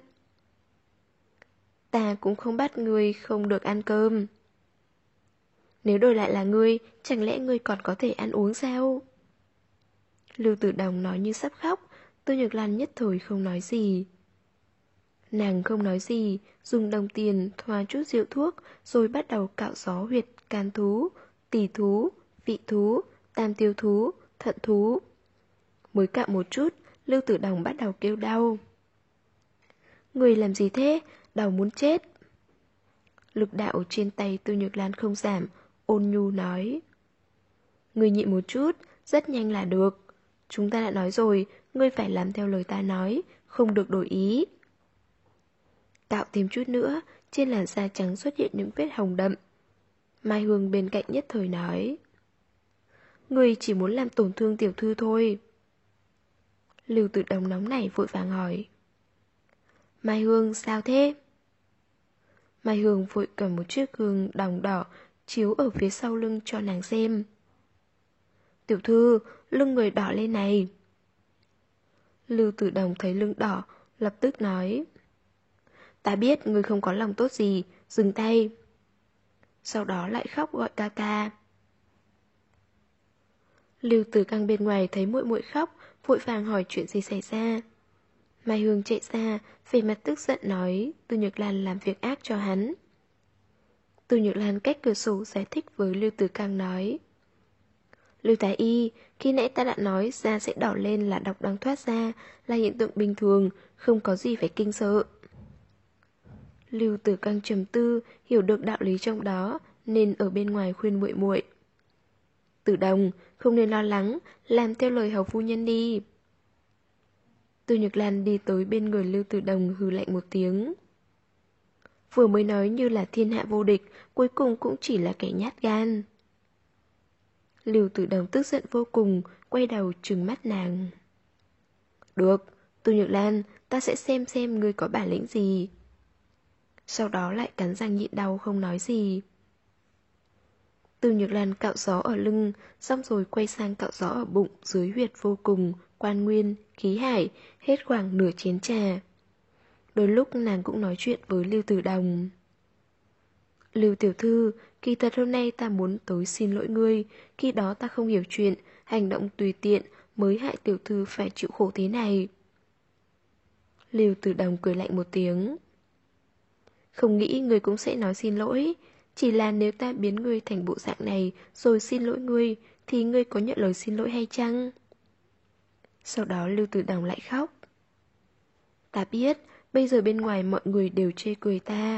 B: Ta cũng không bắt ngươi không được ăn cơm. Nếu đổi lại là ngươi, chẳng lẽ ngươi còn có thể ăn uống sao? Lưu Tử Đồng nói như sắp khóc, Tô Nhược Lan nhất thời không nói gì. Nàng không nói gì, dùng đồng tiền thoa chút rượu thuốc, rồi bắt đầu cạo gió huyệt can thú, tỳ thú, vị thú, tam tiêu thú, thận thú. Mới cạo một chút, Lưu Tử Đồng bắt đầu kêu đau. Người làm gì thế? Đau muốn chết. Lực đạo trên tay Tô Nhược Lan không giảm, ôn nhu nói. Người nhịn một chút, rất nhanh là được. Chúng ta đã nói rồi, ngươi phải làm theo lời ta nói, không được đổi ý. Cạo thêm chút nữa, trên làn da trắng xuất hiện những vết hồng đậm. Mai Hương bên cạnh nhất thời nói. Ngươi chỉ muốn làm tổn thương tiểu thư thôi. Lưu Tử Đồng nóng nảy vội vàng hỏi. Mai Hương sao thế? Mai Hương vội cầm một chiếc gương đồng đỏ chiếu ở phía sau lưng cho nàng xem. Tiểu thư, lưng người đỏ lên này. Lưu Tử Đồng thấy lưng đỏ, lập tức nói. Ta biết người không có lòng tốt gì, dừng tay. Sau đó lại khóc gọi ca ca. Lưu Tử Căng bên ngoài thấy muội muội khóc, vội vàng hỏi chuyện gì xảy ra. Mai Hương chạy ra, vẻ mặt tức giận nói Tô Nhược Lan làm việc ác cho hắn. Tô Nhược Lan cách cửa sổ giải thích với Lưu Tử Căng nói. Lưu Thái Y, khi nãy ta đã nói da sẽ đỏ lên là độc đang thoát ra, là hiện tượng bình thường, không có gì phải kinh sợ. Lưu Tử Căng trầm tư, hiểu được đạo lý trong đó, nên ở bên ngoài khuyên muội muội. Tử Đồng, không nên lo lắng, làm theo lời hầu phu nhân đi. Tô Nhược Lan đi tới bên người Lưu Tử Đồng hừ lạnh một tiếng. Vừa mới nói như là thiên hạ vô địch, cuối cùng cũng chỉ là kẻ nhát gan. Lưu Tử Đồng tức giận vô cùng, quay đầu trừng mắt nàng. Được, Tô Nhược Lan, ta sẽ xem ngươi có bản lĩnh gì. Sau đó lại cắn răng nhịn đau không nói gì. Tô Nhược Lan cạo gió ở lưng, xong rồi quay sang cạo gió ở bụng dưới huyệt vô cùng, quan nguyên, khí hải, hết khoảng nửa chén trà. Đôi lúc nàng cũng nói chuyện với Lưu Tử Đồng. Lưu tiểu thư, kỳ thật hôm nay ta muốn tới xin lỗi ngươi, khi đó ta không hiểu chuyện, hành động tùy tiện mới hại tiểu thư phải chịu khổ thế này. Lưu Tử Đồng cười lạnh một tiếng. Không nghĩ ngươi cũng sẽ nói xin lỗi, chỉ là nếu ta biến ngươi thành bộ dạng này rồi xin lỗi ngươi, thì ngươi có nhận lời xin lỗi hay chăng? Sau đó Lưu Tử Đồng lại khóc. Ta biết, bây giờ bên ngoài mọi người đều chê cười ta.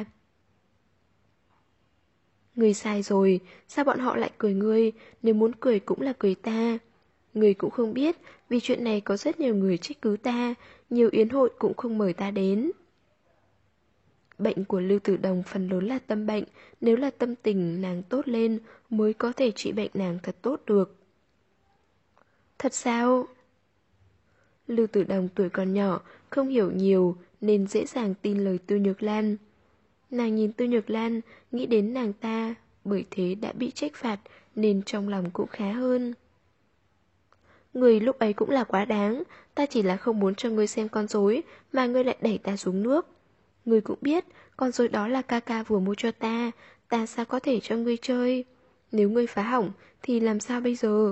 B: Ngươi sai rồi, sao bọn họ lại cười ngươi, nếu muốn cười cũng là cười ta. Ngươi cũng không biết, vì chuyện này có rất nhiều người trách cứ ta, nhiều yến hội cũng không mời ta đến. Bệnh của Lưu Tử Đồng phần lớn là tâm bệnh, nếu là tâm tình nàng tốt lên mới có thể trị bệnh nàng thật tốt được. Thật sao? Lưu Tử Đồng tuổi còn nhỏ, không hiểu nhiều nên dễ dàng tin lời Tô Nhược Lan. Nàng nhìn Tô Nhược Lan, nghĩ đến nàng ta, bởi thế đã bị trách phạt nên trong lòng cũng khá hơn. Người lúc ấy cũng là quá đáng, ta chỉ là không muốn cho ngươi xem con rối mà ngươi lại đẩy ta xuống nước. Ngươi cũng biết, con rối đó là ca ca vừa mua cho ta sao có thể cho ngươi chơi? Nếu ngươi phá hỏng thì làm sao bây giờ?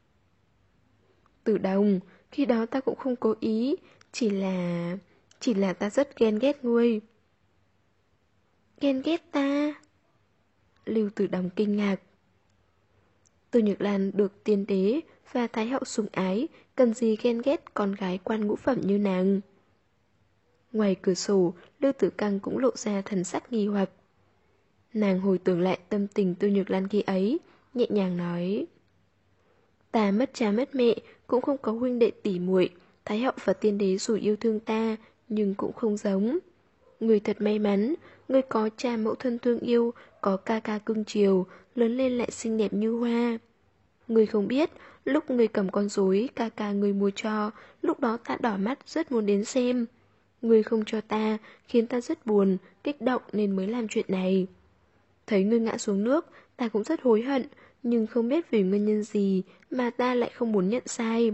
B: Tử Đồng, khi đó ta cũng không cố ý, chỉ là ta rất ghen ghét ngươi. Ghen ghét ta? Lưu Tử Đồng kinh ngạc. Tô Nhược Lan được tiên đế và thái hậu sủng ái, cần gì ghen ghét con gái quan ngũ phẩm như nàng. Ngoài cửa sổ, Lưu Tử Căng cũng lộ ra thần sắc nghi hoặc. Nàng hồi tưởng lại tâm tình Tô Nhược Lan khi ấy, nhẹ nhàng nói. Ta mất cha mất mẹ, cũng không có huynh đệ tỉ muội, thái hậu và tiên đế dù yêu thương ta, nhưng cũng không giống. Người thật may mắn, người có cha mẫu thân thương yêu, có ca ca cưng chiều, lớn lên lại xinh đẹp như hoa. Người không biết, lúc người cầm con rối ca ca người mua cho, lúc đó ta đỏ mắt rất muốn đến xem. Người không cho ta, khiến ta rất buồn, kích động nên mới làm chuyện này. Thấy ngươi ngã xuống nước, ta cũng rất hối hận, nhưng không biết vì nguyên nhân gì mà ta lại không muốn nhận sai.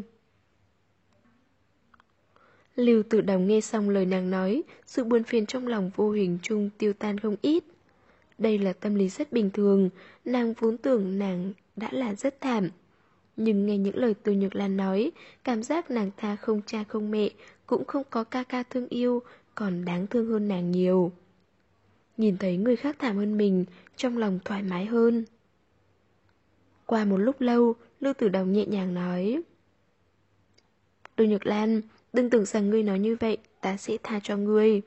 B: Lưu Tử Đồng nghe xong lời nàng nói, sự buồn phiền trong lòng vô hình chung tiêu tan không ít. Đây là tâm lý rất bình thường, nàng vốn tưởng nàng đã là rất thảm. Nhưng nghe những lời Từ Nhược Lan nói, cảm giác nàng ta không cha không mẹ, cũng không có ca ca thương yêu, còn đáng thương hơn nàng nhiều. Nhìn thấy người khác thảm hơn mình, trong lòng thoải mái hơn. Qua một lúc lâu, Lưu Tử Đồng nhẹ nhàng nói: Từ Nhược Lan, đừng tưởng rằng ngươi nói như vậy, ta sẽ tha cho ngươi.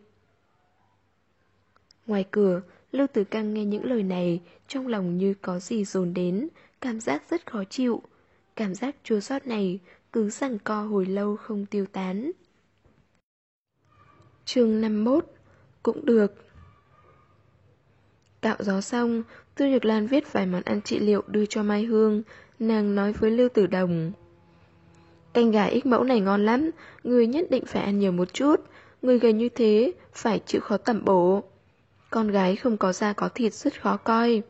B: Ngoài cửa, Lưu Tử Căng nghe những lời này, trong lòng như có gì dồn đến, cảm giác rất khó chịu. Cảm giác chua xót này cứ giằng co hồi lâu không tiêu tán. Chương 51. Cũng được. Cạo gió xong, Tư Nhược Lan viết vài món ăn trị liệu đưa cho Mai Hương. Nàng nói với Lưu Tử Đồng: Canh gà X mẫu này ngon lắm, người nhất định phải ăn nhiều một chút. Người gầy như thế, phải chịu khó tẩm bổ. Con gái không có da có thịt rất khó coi.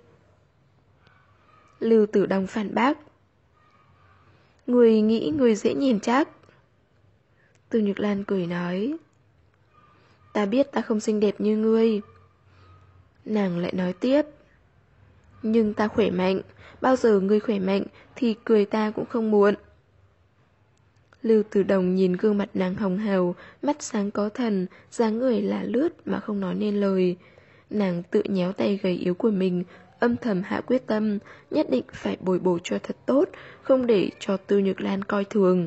B: Lưu Tử Đồng phản bác: Người nghĩ người dễ nhìn chắc. Tư Nhược Lan cười nói: Ta biết ta không xinh đẹp như ngươi. Nàng lại nói tiếp: Nhưng ta khỏe mạnh, bao giờ ngươi khỏe mạnh thì cười ta cũng không muộn. Lưu Tử Đồng nhìn gương mặt nàng hồng hào, mắt sáng có thần, dáng người là lướt mà không nói nên lời. Nàng tự nhéo tay gầy yếu của mình, âm thầm hạ quyết tâm, nhất định phải bồi bổ cho thật tốt, không để cho Tư Nhược Lan coi thường.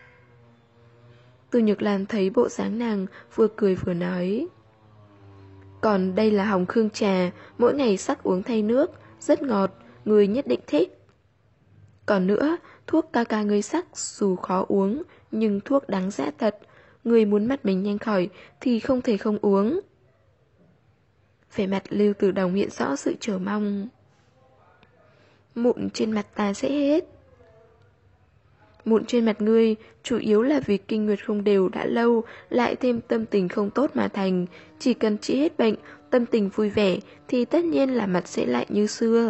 B: Tư Nhược Lan thấy bộ dáng nàng, vừa cười vừa nói: Còn đây là hồng khương trà, mỗi ngày sắc uống thay nước, rất ngọt, người nhất định thích. Còn nữa, thuốc ca ca ngươi sắc dù khó uống, nhưng thuốc đáng dã thật. Người muốn mặt mình nhanh khỏi thì không thể không uống. Vẻ mặt Lưu Tử Đồng hiện rõ sự chờ mong. Mụn trên mặt ta sẽ hết. Mụn trên mặt ngươi chủ yếu là vì kinh nguyệt không đều đã lâu, lại thêm tâm tình không tốt mà thành. Chỉ cần trị hết bệnh, tâm tình vui vẻ thì tất nhiên là mặt sẽ lại như xưa.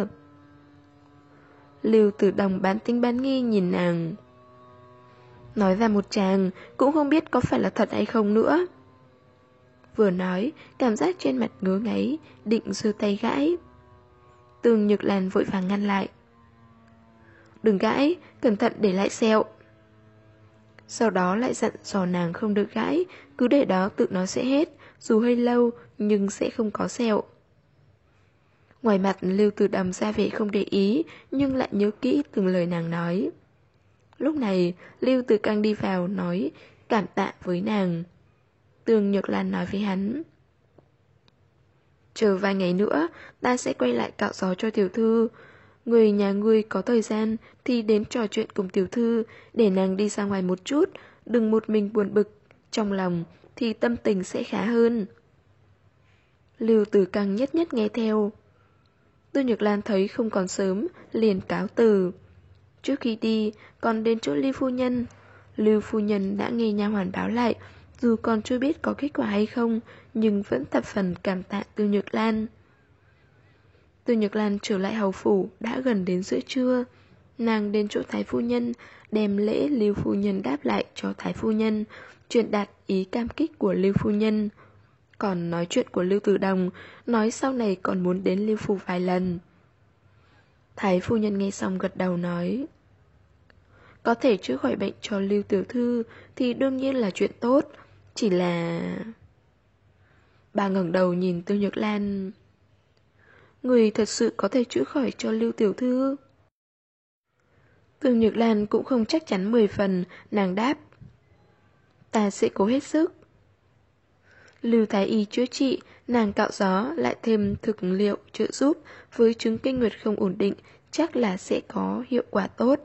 B: Lưu Tử Đồng bán tính bán nghi nhìn nàng. Nói ra một tràng, cũng không biết có phải là thật hay không nữa. Vừa nói, cảm giác trên mặt ngứa ngáy, định giơ tay gãi. Tư Nhược Lan vội vàng ngăn lại. Đừng gãi, cẩn thận để lại sẹo. Sau đó lại dặn dò nàng không được gãi, cứ để đó tự nó sẽ hết, dù hơi lâu nhưng sẽ không có sẹo. Ngoài mặt Lưu Tử Đồng ra vẻ không để ý, nhưng lại nhớ kỹ từng lời nàng nói. Lúc này, Lưu Tử Căng đi vào nói cảm tạ với nàng. Tư Nhược Lan nói với hắn: Chờ vài ngày nữa, ta sẽ quay lại cạo gió cho tiểu thư. Người nhà ngươi có thời gian thì đến trò chuyện cùng tiểu thư, để nàng đi ra ngoài một chút, đừng một mình buồn bực, trong lòng thì tâm tình sẽ khá hơn. Lưu Tử Căng nhất nhất nghe theo. Tư Nhược Lan thấy không còn sớm, liền cáo từ. Trước khi đi, còn đến chỗ Lưu phu nhân. Lưu phu nhân đã nghe nha hoàn báo lại, dù còn chưa biết có kết quả hay không, nhưng vẫn thập phần cảm tạ Tư Nhược Lan. Tư Nhược Lan trở lại hầu phủ đã gần đến giữa trưa. Nàng đến chỗ Thái phu nhân, đem lễ Lưu phu nhân đáp lại cho Thái phu nhân, truyền đạt ý cam kích của Lưu phu nhân. Còn nói chuyện của Lưu Tử Đồng, nói sau này còn muốn đến Lưu phủ vài lần. Thái phu nhân nghe xong gật đầu nói: Có thể chữa khỏi bệnh cho Lưu tiểu thư thì đương nhiên là chuyện tốt, chỉ là... Bà ngẩng đầu nhìn Tư Nhược Lan. Người thật sự có thể chữa khỏi cho Lưu tiểu thư? Tư Nhược Lan cũng không chắc chắn 10 phần, nàng đáp: Ta sẽ cố hết sức. Lưu thái y chữa trị, nàng cạo gió lại thêm thực liệu trợ giúp, với chứng kinh nguyệt không ổn định, chắc là sẽ có hiệu quả tốt.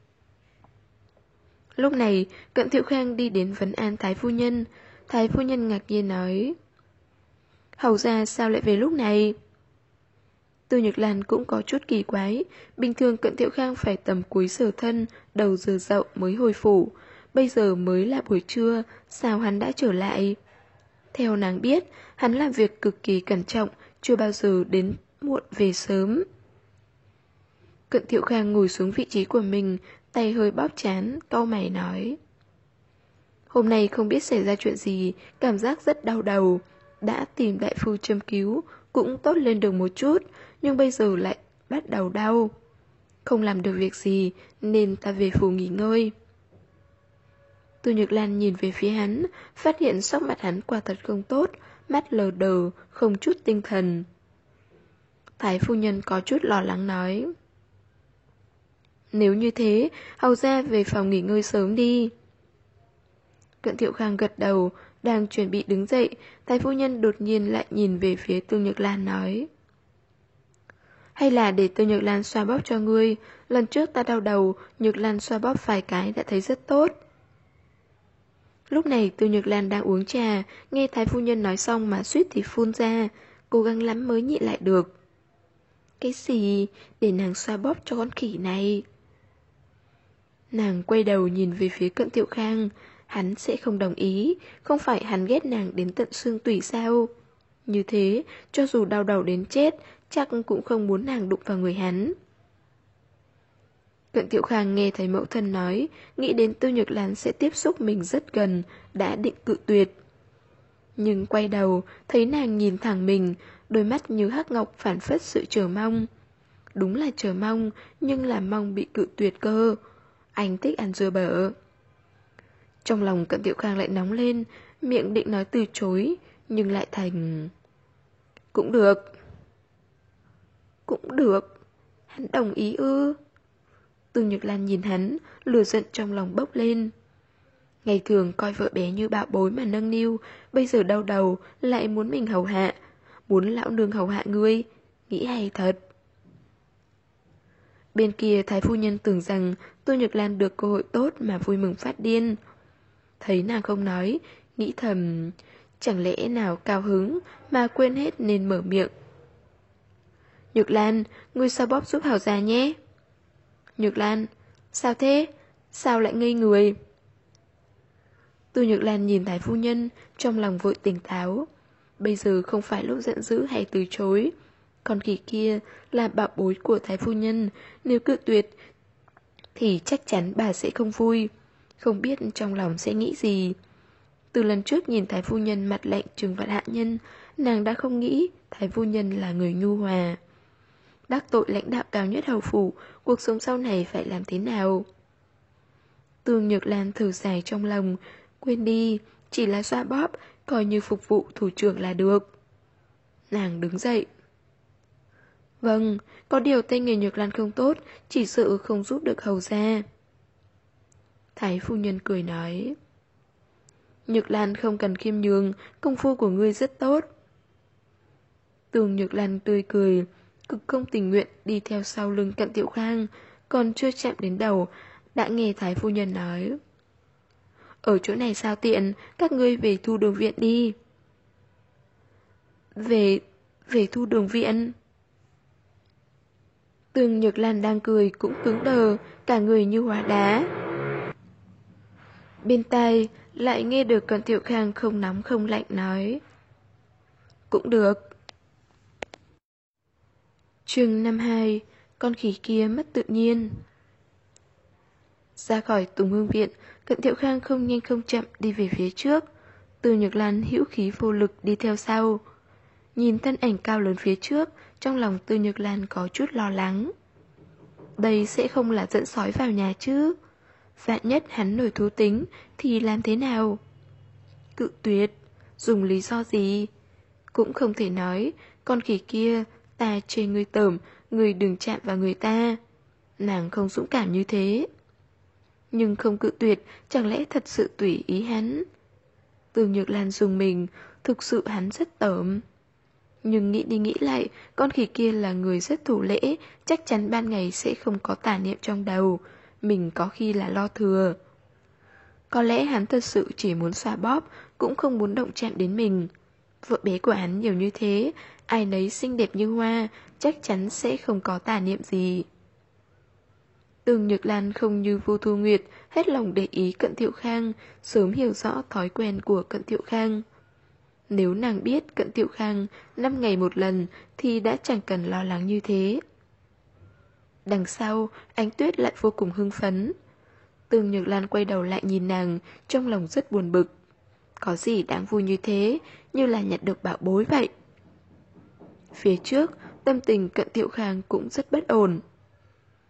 B: Lúc này, Cận Thiệu Khang đi đến vấn an Thái phu nhân. Thái phu nhân ngạc nhiên nói: Hầu ra sao lại về lúc này? Tư Nhược Lan cũng có chút kỳ quái. Bình thường Cận Thiệu Khang phải tầm cuối giờ thân, đầu giờ dậu mới hồi phủ. Bây giờ mới là buổi trưa, sao hắn đã trở lại? Theo nàng biết, hắn làm việc cực kỳ cẩn trọng, chưa bao giờ đến muộn về sớm. Cận Thiệu Khang ngồi xuống vị trí của mình, tay hơi bóp trán, cau mày nói: Hôm nay không biết xảy ra chuyện gì, cảm giác rất đau đầu. Đã tìm đại phu châm cứu, cũng tốt lên được một chút, nhưng bây giờ lại bắt đầu đau. không làm được việc gì nên ta về phủ nghỉ ngơi. Từ Nhược Lan nhìn về phía hắn, phát hiện sắc mặt hắn quả thật không tốt, mắt lờ đờ, không chút tinh thần. Thái phu nhân có chút lo lắng nói. Nếu như thế, hầu ra về phòng nghỉ ngơi sớm đi. Cận Thiệu Khang gật đầu, đang chuẩn bị đứng dậy, Thái phu nhân đột nhiên lại nhìn về phía Từ Nhược Lan nói. Hay là để Từ Nhược Lan xoa bóp cho ngươi, lần trước ta đau đầu, Nhược Lan xoa bóp vài cái đã thấy rất tốt. Lúc này Từ Nhược Lan đang uống trà, nghe Thái phu nhân nói xong mà suýt thì phun ra, cố gắng lắm mới nhịn lại được. Cái gì? Để nàng xoa bóp cho con khỉ này. Nàng quay đầu nhìn về phía Cận Thiệu Khang, hắn sẽ không đồng ý, không phải hắn ghét nàng đến tận xương tủy sao? Như thế, cho dù đau đầu đến chết, chắc cũng không muốn nàng đụng vào người hắn. Cận Thiệu Khang nghe thấy mẫu thân nói, nghĩ đến Tư Nhược Lan sẽ tiếp xúc mình rất gần, đã định cự tuyệt. Nhưng quay đầu, thấy nàng nhìn thẳng mình, đôi mắt như hắc ngọc phản phất sự chờ mong. Đúng là chờ mong, nhưng là mong bị cự tuyệt cơ. Anh thích ăn dưa bở. Trong lòng Cận Thiệu Khang lại nóng lên, miệng định nói từ chối, nhưng lại thành... Cũng được. Cũng được. Hắn đồng ý ư? Từ Nhược Lan nhìn hắn, lửa giận trong lòng bốc lên. Ngày thường coi vợ bé như bảo bối mà nâng niu, bây giờ đau đầu lại muốn mình hầu hạ, muốn lão nương hầu hạ ngươi, nghĩ hay thật. Bên kia Thái phu nhân tưởng rằng Tô Nhược Lan được cơ hội tốt mà vui mừng phát điên. Thấy nàng không nói, nghĩ thầm, chẳng lẽ nào cao hứng mà quên hết nên mở miệng. Nhược Lan, ngươi xoa bóp giúp hảo gia nhé. Nhược Lan, sao thế? Sao lại ngây người? Từ Nhược Lan nhìn Thái phu nhân, trong lòng vội tỉnh táo. Bây giờ không phải lúc giận dữ hay từ chối. Con khỉ kia là bảo bối của Thái phu nhân, nếu cự tuyệt thì chắc chắn bà sẽ không vui. Không biết trong lòng sẽ nghĩ gì. Từ lần trước nhìn Thái phu nhân mặt lạnh trừng phạt hạ nhân, nàng đã không nghĩ Thái phu nhân là người nhu hòa. Đắc tội lãnh đạo cao nhất hầu phủ, cuộc sống sau này phải làm thế nào? Tương Nhược Lan thở dài trong lòng, quên đi, chỉ là xoa bóp, coi như phục vụ thủ trưởng là được. Nàng đứng dậy. Vâng, có điều tay nghề Nhược Lan không tốt, chỉ sợ không giúp được hầu gia. Thái phu nhân cười nói. Nhược Lan không cần khiêm nhường, công phu của ngươi rất tốt. Tường Nhược Lan tươi cười, cực không tình nguyện đi theo sau lưng Cận Thiệu Khang, còn chưa chạm đến đầu, đã nghe Thái phu nhân nói. Ở chỗ này sao tiện, các ngươi về thu đường viện đi. Về thu đường viện. Tường Nhược Lan đang cười cũng cứng đờ, cả người như hóa đá. Bên tai lại nghe được Cận Thiệu Khang không nóng không lạnh nói. Cũng được. Chương 52, con khỉ kia mất tự nhiên. Ra khỏi Tùng Hương Viện, Cận Thiệu Khang không nhanh không chậm đi về phía trước. Từ Nhược Lan hữu khí vô lực đi theo sau. Nhìn thân ảnh cao lớn phía trước, trong lòng Từ Nhược Lan có chút lo lắng. Đây sẽ không là dẫn sói vào nhà chứ? Vạn nhất hắn nổi thú tính thì làm thế nào? Cự tuyệt, dùng lý do gì? Cũng không thể nói, con khỉ kia, ta chê ngươi tởm, ngươi đừng chạm vào người ta. Nàng không dũng cảm như thế. Nhưng không cự tuyệt, chẳng lẽ thật sự tùy ý hắn? Từ Nhược Lan dùng mình, thực sự hắn rất tởm. Nhưng nghĩ đi nghĩ lại, con khỉ kia là người rất thủ lễ, chắc chắn ban ngày sẽ không có tà niệm trong đầu. Mình có khi là lo thừa. Có lẽ hắn thật sự chỉ muốn xoa bóp, cũng không muốn động chạm đến mình. Vợ bé của hắn nhiều như thế, ai nấy xinh đẹp như hoa, chắc chắn sẽ không có tà niệm gì. Tường Nhược Lan không như Vu Thu Nguyệt, hết lòng để ý Cận Thiệu Khang, sớm hiểu rõ thói quen của Cận Thiệu Khang. Nếu nàng biết Cận Thiệu Khang 5 ngày một lần thì đã chẳng cần lo lắng như thế. Đằng sau, Ánh Tuyết lại vô cùng hưng phấn. Tường Nhược Lan quay đầu lại nhìn nàng, trong lòng rất buồn bực. Có gì đáng vui như thế, như là nhận được bảo bối vậy. Phía trước, tâm tình Cận Thiệu Khang cũng rất bất ổn.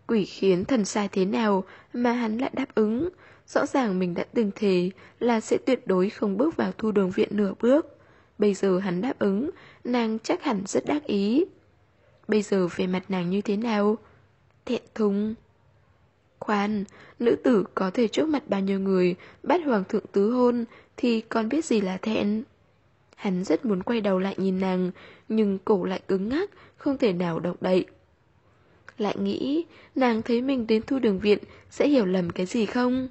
B: Quỷ khiến thần sai thế nào mà hắn lại đáp ứng. Rõ ràng mình đã từng thề là sẽ tuyệt đối không bước vào Thu Đường Viện nửa bước. Bây giờ hắn đáp ứng, nàng chắc hẳn rất đắc ý. Bây giờ về mặt nàng như thế nào? Thẹn thùng. Khoan, nữ tử có thể trước mặt bao nhiêu người bắt hoàng thượng tứ hôn thì còn biết gì là thẹn. Hắn rất muốn quay đầu lại nhìn nàng, nhưng cổ lại cứng ngắc, không thể nào động đậy. Lại nghĩ, nàng thấy mình đến Thu Đường Viện sẽ hiểu lầm cái gì không?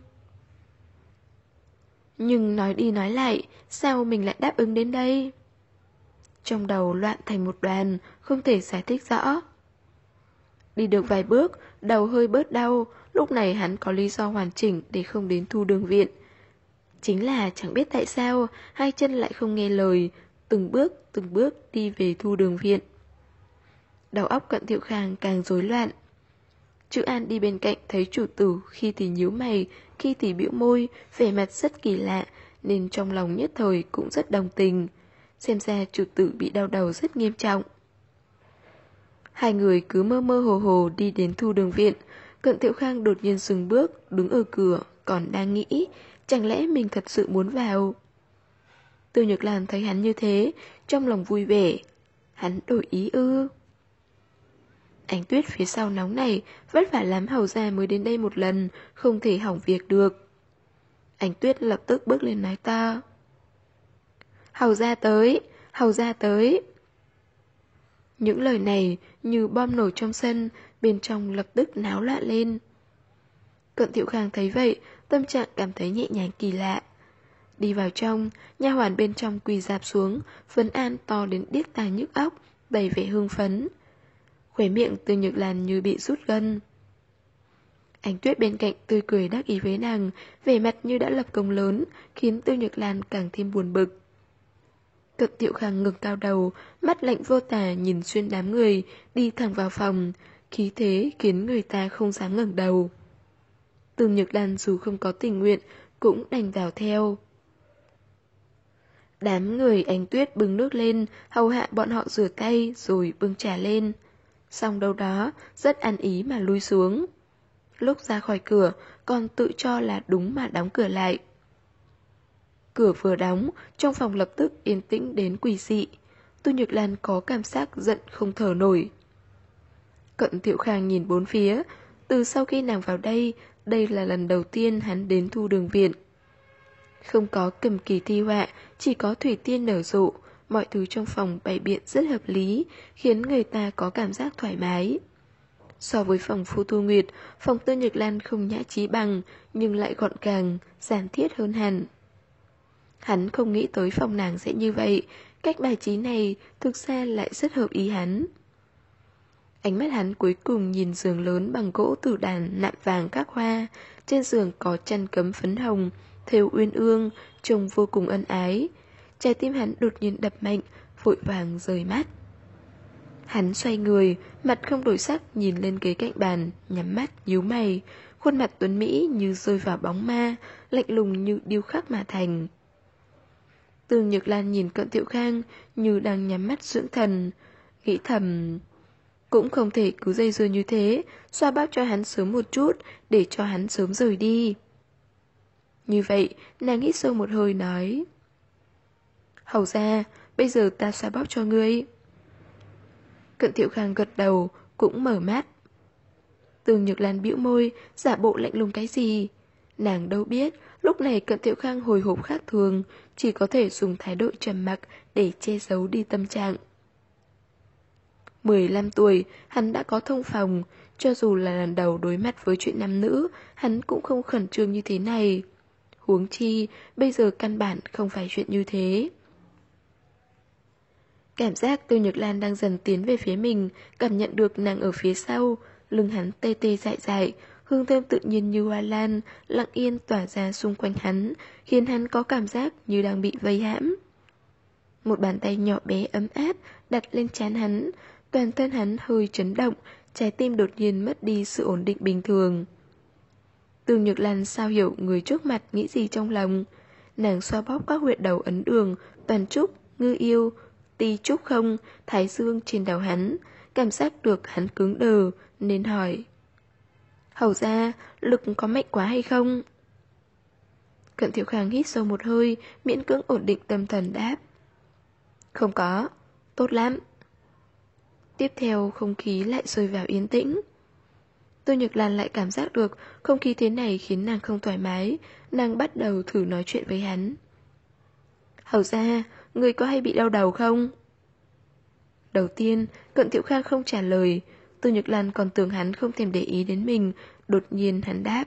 B: Nhưng nói đi nói lại, sao mình lại đáp ứng đến đây? Trong đầu loạn thành một đoàn, không thể giải thích rõ. Đi được vài bước, đầu hơi bớt đau, lúc này hắn có lý do hoàn chỉnh để không đến Thu Đường Viện. Chính là chẳng biết tại sao, hai chân lại không nghe lời, từng bước đi về Thu Đường Viện. Đầu óc Cận Thiệu Khang càng rối loạn. Chữ An đi bên cạnh thấy chủ tử khi thì nhíu mày, khi thì bĩu môi, vẻ mặt rất kỳ lạ, nên trong lòng nhất thời cũng rất đồng tình. Xem ra chủ tử bị đau đầu rất nghiêm trọng. Hai người cứ mơ mơ hồ hồ đi đến Thu Đường Viện. Cận Thiệu Khang đột nhiên dừng bước, đứng ở cửa, còn đang nghĩ, chẳng lẽ mình thật sự muốn vào. Tiêu Nhược Lan thấy hắn như thế, trong lòng vui vẻ. Hắn đổi ý ư? Ánh Tuyết phía sau nóng này, vất vả lắm hầu gia mới đến đây một lần, không thể hỏng việc được. Ánh Tuyết lập tức bước lên nói to. Hầu gia tới, hầu gia tới. Những lời này như bom nổ trong sân, bên trong lập tức náo loạn lên. Cận Thiệu Khang thấy vậy, tâm trạng cảm thấy nhẹ nhàng kỳ lạ. Đi vào trong, nha hoàn bên trong quỳ dạp xuống, vấn an to đến điếc tai nhức óc, đầy vẻ hưng phấn. Khóe miệng Từ Nhược Lan như bị rút gân. Ánh Tuyết bên cạnh tươi cười đắc ý với nàng, vẻ mặt như đã lập công lớn, khiến Từ Nhược Lan càng thêm buồn bực. Cận Thiệu Khang ngừng cao đầu, mắt lạnh vô tà nhìn xuyên đám người, đi thẳng vào phòng, khí thế khiến người ta không dám ngẩng đầu. Từ Nhược Lan dù không có tình nguyện, cũng đành vào theo. Đám người Ánh Tuyết bưng nước lên, hầu hạ bọn họ rửa tay rồi bưng trà lên. Xong đâu đó, rất ăn ý mà lui xuống. Lúc ra khỏi cửa, còn tự cho là đúng mà đóng cửa lại. Cửa vừa đóng, trong phòng lập tức yên tĩnh đến quỷ dị. Tư Nhược Lan có cảm giác giận không thở nổi. Cận Thiệu Khang nhìn bốn phía. Từ sau khi nàng vào đây, đây là lần đầu tiên hắn đến Thu Đường Viện. Không có cầm kỳ thi họa, chỉ có thủy tiên nở rộ. Mọi thứ trong phòng bày biện rất hợp lý, khiến người ta có cảm giác thoải mái. So với phòng Phu Thu Nguyệt, phòng Tư Nhược Lan không nhã trí bằng, nhưng lại gọn gàng, giản thiết hơn hẳn. Hắn không nghĩ tới phòng nàng sẽ như vậy, cách bài trí này thực ra lại rất hợp ý hắn. Ánh mắt hắn cuối cùng nhìn giường lớn bằng gỗ tử đàn nạm vàng các hoa, trên giường có chăn cấm phấn hồng, thêu uyên ương, trông vô cùng ân ái. Trái tim hắn đột nhiên đập mạnh, vội vàng rời mắt. Hắn xoay người, mặt không đổi sắc nhìn lên ghế cạnh bàn, nhắm mắt, nhíu mày, khuôn mặt tuấn Mỹ như rơi vào bóng ma, lạnh lùng như điêu khắc mà thành. Từ Nhược Lan nhìn Cận Thiệu Khang như đang nhắm mắt dưỡng thần, nghĩ thầm, cũng không thể cứ dây dưa như thế, xoa bóp cho hắn sớm một chút, để cho hắn sớm rời đi. Như vậy, nàng hít sâu một hơi nói, hầu ra, bây giờ ta xoa bóp cho ngươi. Cận Thiệu Khang gật đầu, cũng mở mắt. Từ Nhược Lan bĩu môi, giả bộ lạnh lùng cái gì. Nàng đâu biết, lúc này Cận Thiệu Khang hồi hộp khác thường, chỉ có thể dùng thái độ trầm mặc để che giấu đi tâm trạng. 15 tuổi, hắn đã có thông phòng, cho dù là lần đầu đối mặt với chuyện nam nữ, hắn cũng không khẩn trương như thế này. Huống chi, bây giờ căn bản không phải chuyện như thế. Cảm giác Tiêu Nhược Lan đang dần tiến về phía mình, cảm nhận được nàng ở phía sau, lưng hắn tê tê dại dại, hương thơm tự nhiên như hoa lan, lặng yên tỏa ra xung quanh hắn, khiến hắn có cảm giác như đang bị vây hãm. Một bàn tay nhỏ bé ấm áp đặt lên trán hắn, toàn thân hắn hơi chấn động, trái tim đột nhiên mất đi sự ổn định bình thường. Từ Nhược Lan sao hiểu người trước mặt nghĩ gì trong lòng. Nàng xoa bóp các huyệt đầu ấn đường, toàn trúc, ngư yêu, ti trúc không, thái dương trên đầu hắn, cảm giác được hắn cứng đờ, nên hỏi. Hầu ra, lực có mạnh quá hay không? Cận Tiểu Khang hít sâu một hơi, miễn cưỡng ổn định tâm thần đáp. Không có, tốt lắm. Tiếp theo không khí lại rơi vào yên tĩnh. Tô Nhược Lan lại cảm giác được không khí thế này khiến nàng không thoải mái, nàng bắt đầu thử nói chuyện với hắn. Hầu ra, người có hay bị đau đầu không? Đầu tiên, Cận Tiểu Khang không trả lời, Tô Nhược Lan còn tưởng hắn không thèm để ý đến mình, đột nhiên hắn đáp.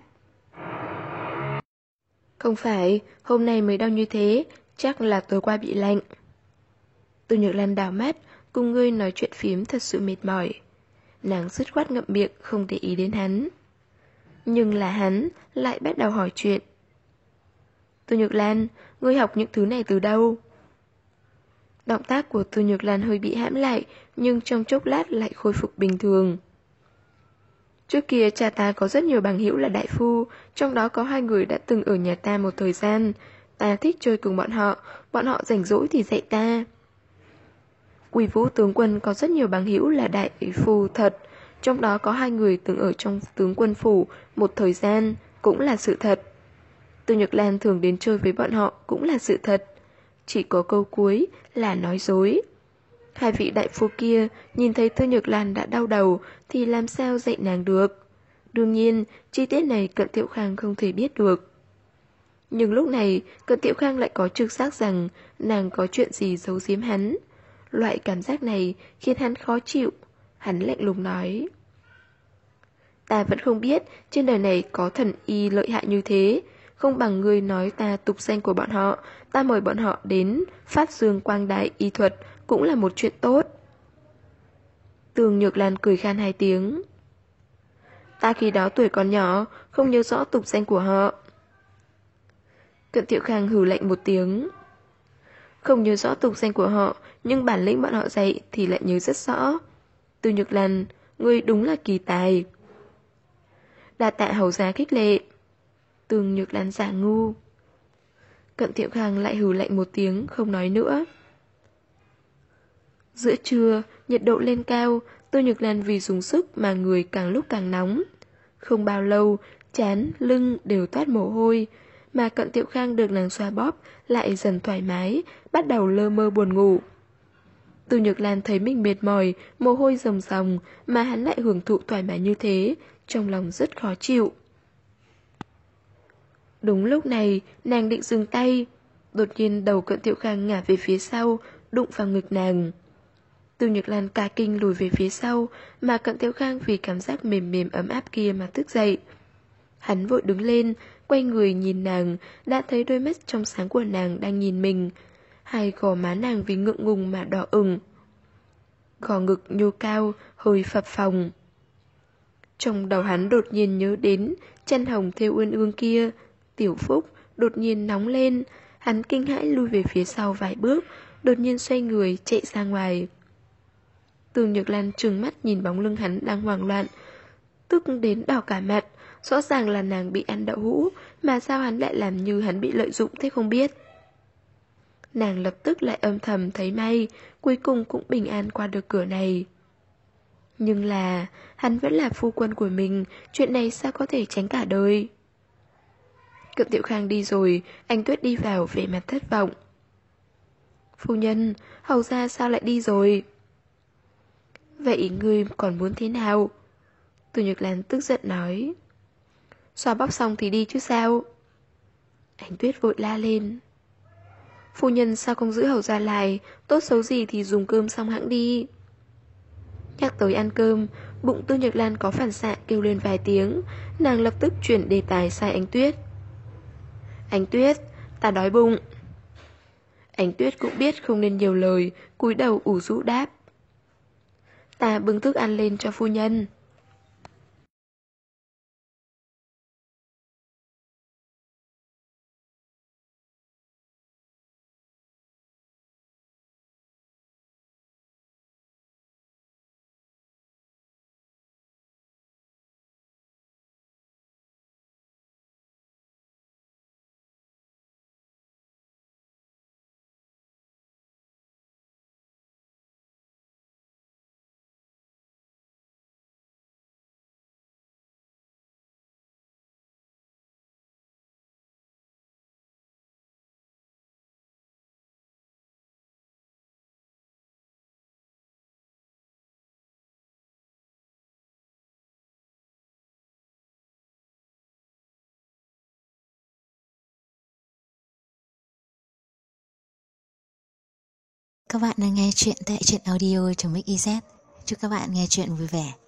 B: Không phải, hôm nay mới đau như thế, chắc là tối qua bị lạnh. Tô Nhược Lan đảo mắt, cùng ngươi nói chuyện phím thật sự mệt mỏi. Nàng dứt khoát ngậm miệng, không để ý đến hắn. Nhưng là hắn lại bắt đầu hỏi chuyện. Tô Nhược Lan, ngươi học những thứ này từ đâu? Động tác của Tô Nhược Lan hơi bị hãm lại, nhưng trong chốc lát lại khôi phục bình thường. Trước kia cha ta có rất nhiều bằng hữu là đại phu, trong đó có 2 người đã từng ở nhà ta một thời gian. Ta thích chơi cùng bọn họ rảnh rỗi thì dạy ta. Quỳ Vũ tướng quân có rất nhiều bằng hữu là đại phu thật, trong đó có 2 người từng ở trong tướng quân phủ một thời gian, cũng là sự thật. Tô Nhược Lan thường đến chơi với bọn họ cũng là sự thật. Chỉ có câu cuối là nói dối. 2 vị đại phu kia nhìn thấy Tô Nhược Lan đã đau đầu thì làm sao dạy nàng được. Đương nhiên, chi tiết này Cận Tiểu Khang không thể biết được. Nhưng lúc này, Cận Tiểu Khang lại có trực giác rằng nàng có chuyện gì giấu giếm hắn. Loại cảm giác này khiến hắn khó chịu. Hắn lạnh lùng nói. Ta vẫn không biết trên đời này có thần y lợi hại như thế. Không bằng ngươi nói ta tục danh của bọn họ, ta mời bọn họ đến phát dương quang đại y thuật cũng là một chuyện tốt. Tường Nhược Lan cười khan 2 tiếng. Ta khi đó tuổi còn nhỏ, không nhớ rõ tục danh của họ. Cận Tiểu Khang hừ lạnh một tiếng. Không nhớ rõ tục danh của họ, nhưng bản lĩnh bọn họ dạy thì lại nhớ rất rõ. Từ Nhược Lan, ngươi đúng là kỳ tài. Đa tạ hầu giá khích lệ. Tường Nhược Lan giả ngu. Cận Tiểu Khang lại hừ lạnh một tiếng, không nói nữa. Giữa trưa, nhiệt độ lên cao, Tô Nhược Lan vì dùng sức mà người càng lúc càng nóng. Không bao lâu, trán, lưng đều toát mồ hôi, mà Cận Tiểu Khang được nàng xoa bóp lại dần thoải mái, bắt đầu lơ mơ buồn ngủ. Tô Nhược Lan thấy mình mệt mỏi, mồ hôi ròng ròng, mà hắn lại hưởng thụ thoải mái như thế, trong lòng rất khó chịu. Đúng lúc này, nàng định dừng tay. Đột nhiên đầu Cận Tiểu Khang ngả về phía sau, đụng vào ngực nàng. Tô Nhược Lan cả kinh lùi về phía sau, mà Cận Tiểu Khang vì cảm giác mềm mềm ấm áp kia mà thức dậy. Hắn vội đứng lên, quay người nhìn nàng, đã thấy đôi mắt trong sáng của nàng đang nhìn mình. 2 gò má nàng vì ngượng ngùng mà đỏ ửng. Gò ngực nhô cao, hơi phập phồng. Trong đầu hắn đột nhiên nhớ đến chân hồng thêu ươn ương kia. Tiểu Phúc đột nhiên nóng lên, hắn kinh hãi lui về phía sau vài bước, đột nhiên xoay người chạy ra ngoài. Tường Nhược Lan trừng mắt nhìn bóng lưng hắn đang hoảng loạn, tức đến đỏ cả mặt. Rõ ràng là nàng bị ăn đậu hũ, mà sao hắn lại làm như hắn bị lợi dụng thế không biết. Nàng lập tức lại âm thầm thấy may, cuối cùng cũng bình an qua được cửa này. Nhưng là, hắn vẫn là phu quân của mình, chuyện này sao có thể tránh cả đời. Cận Tiểu Khang đi rồi, anh Tuyết đi vào vẻ mặt thất vọng. Phu nhân, hầu ra sao lại đi rồi? Vậy ngươi còn muốn thế nào? Tô Nhược Lan tức giận nói. Xoa bóp xong thì đi chứ sao? Anh Tuyết vội la lên. Phu nhân sao không giữ hầu ra lại, tốt xấu gì thì dùng cơm xong hãng đi. Nhắc tới ăn cơm, bụng Tô Nhược Lan có phản xạ kêu lên vài tiếng, nàng lập tức chuyển đề tài sai Anh Tuyết. Anh Tuyết, ta đói bụng. Anh Tuyết cũng biết không nên nhiều lời, cúi đầu ủ rũ đáp. Ta bưng thức ăn lên cho phu nhân.
A: Các bạn đang nghe chuyện tại truyện audio.mix.iz. Chúc các bạn nghe chuyện vui vẻ.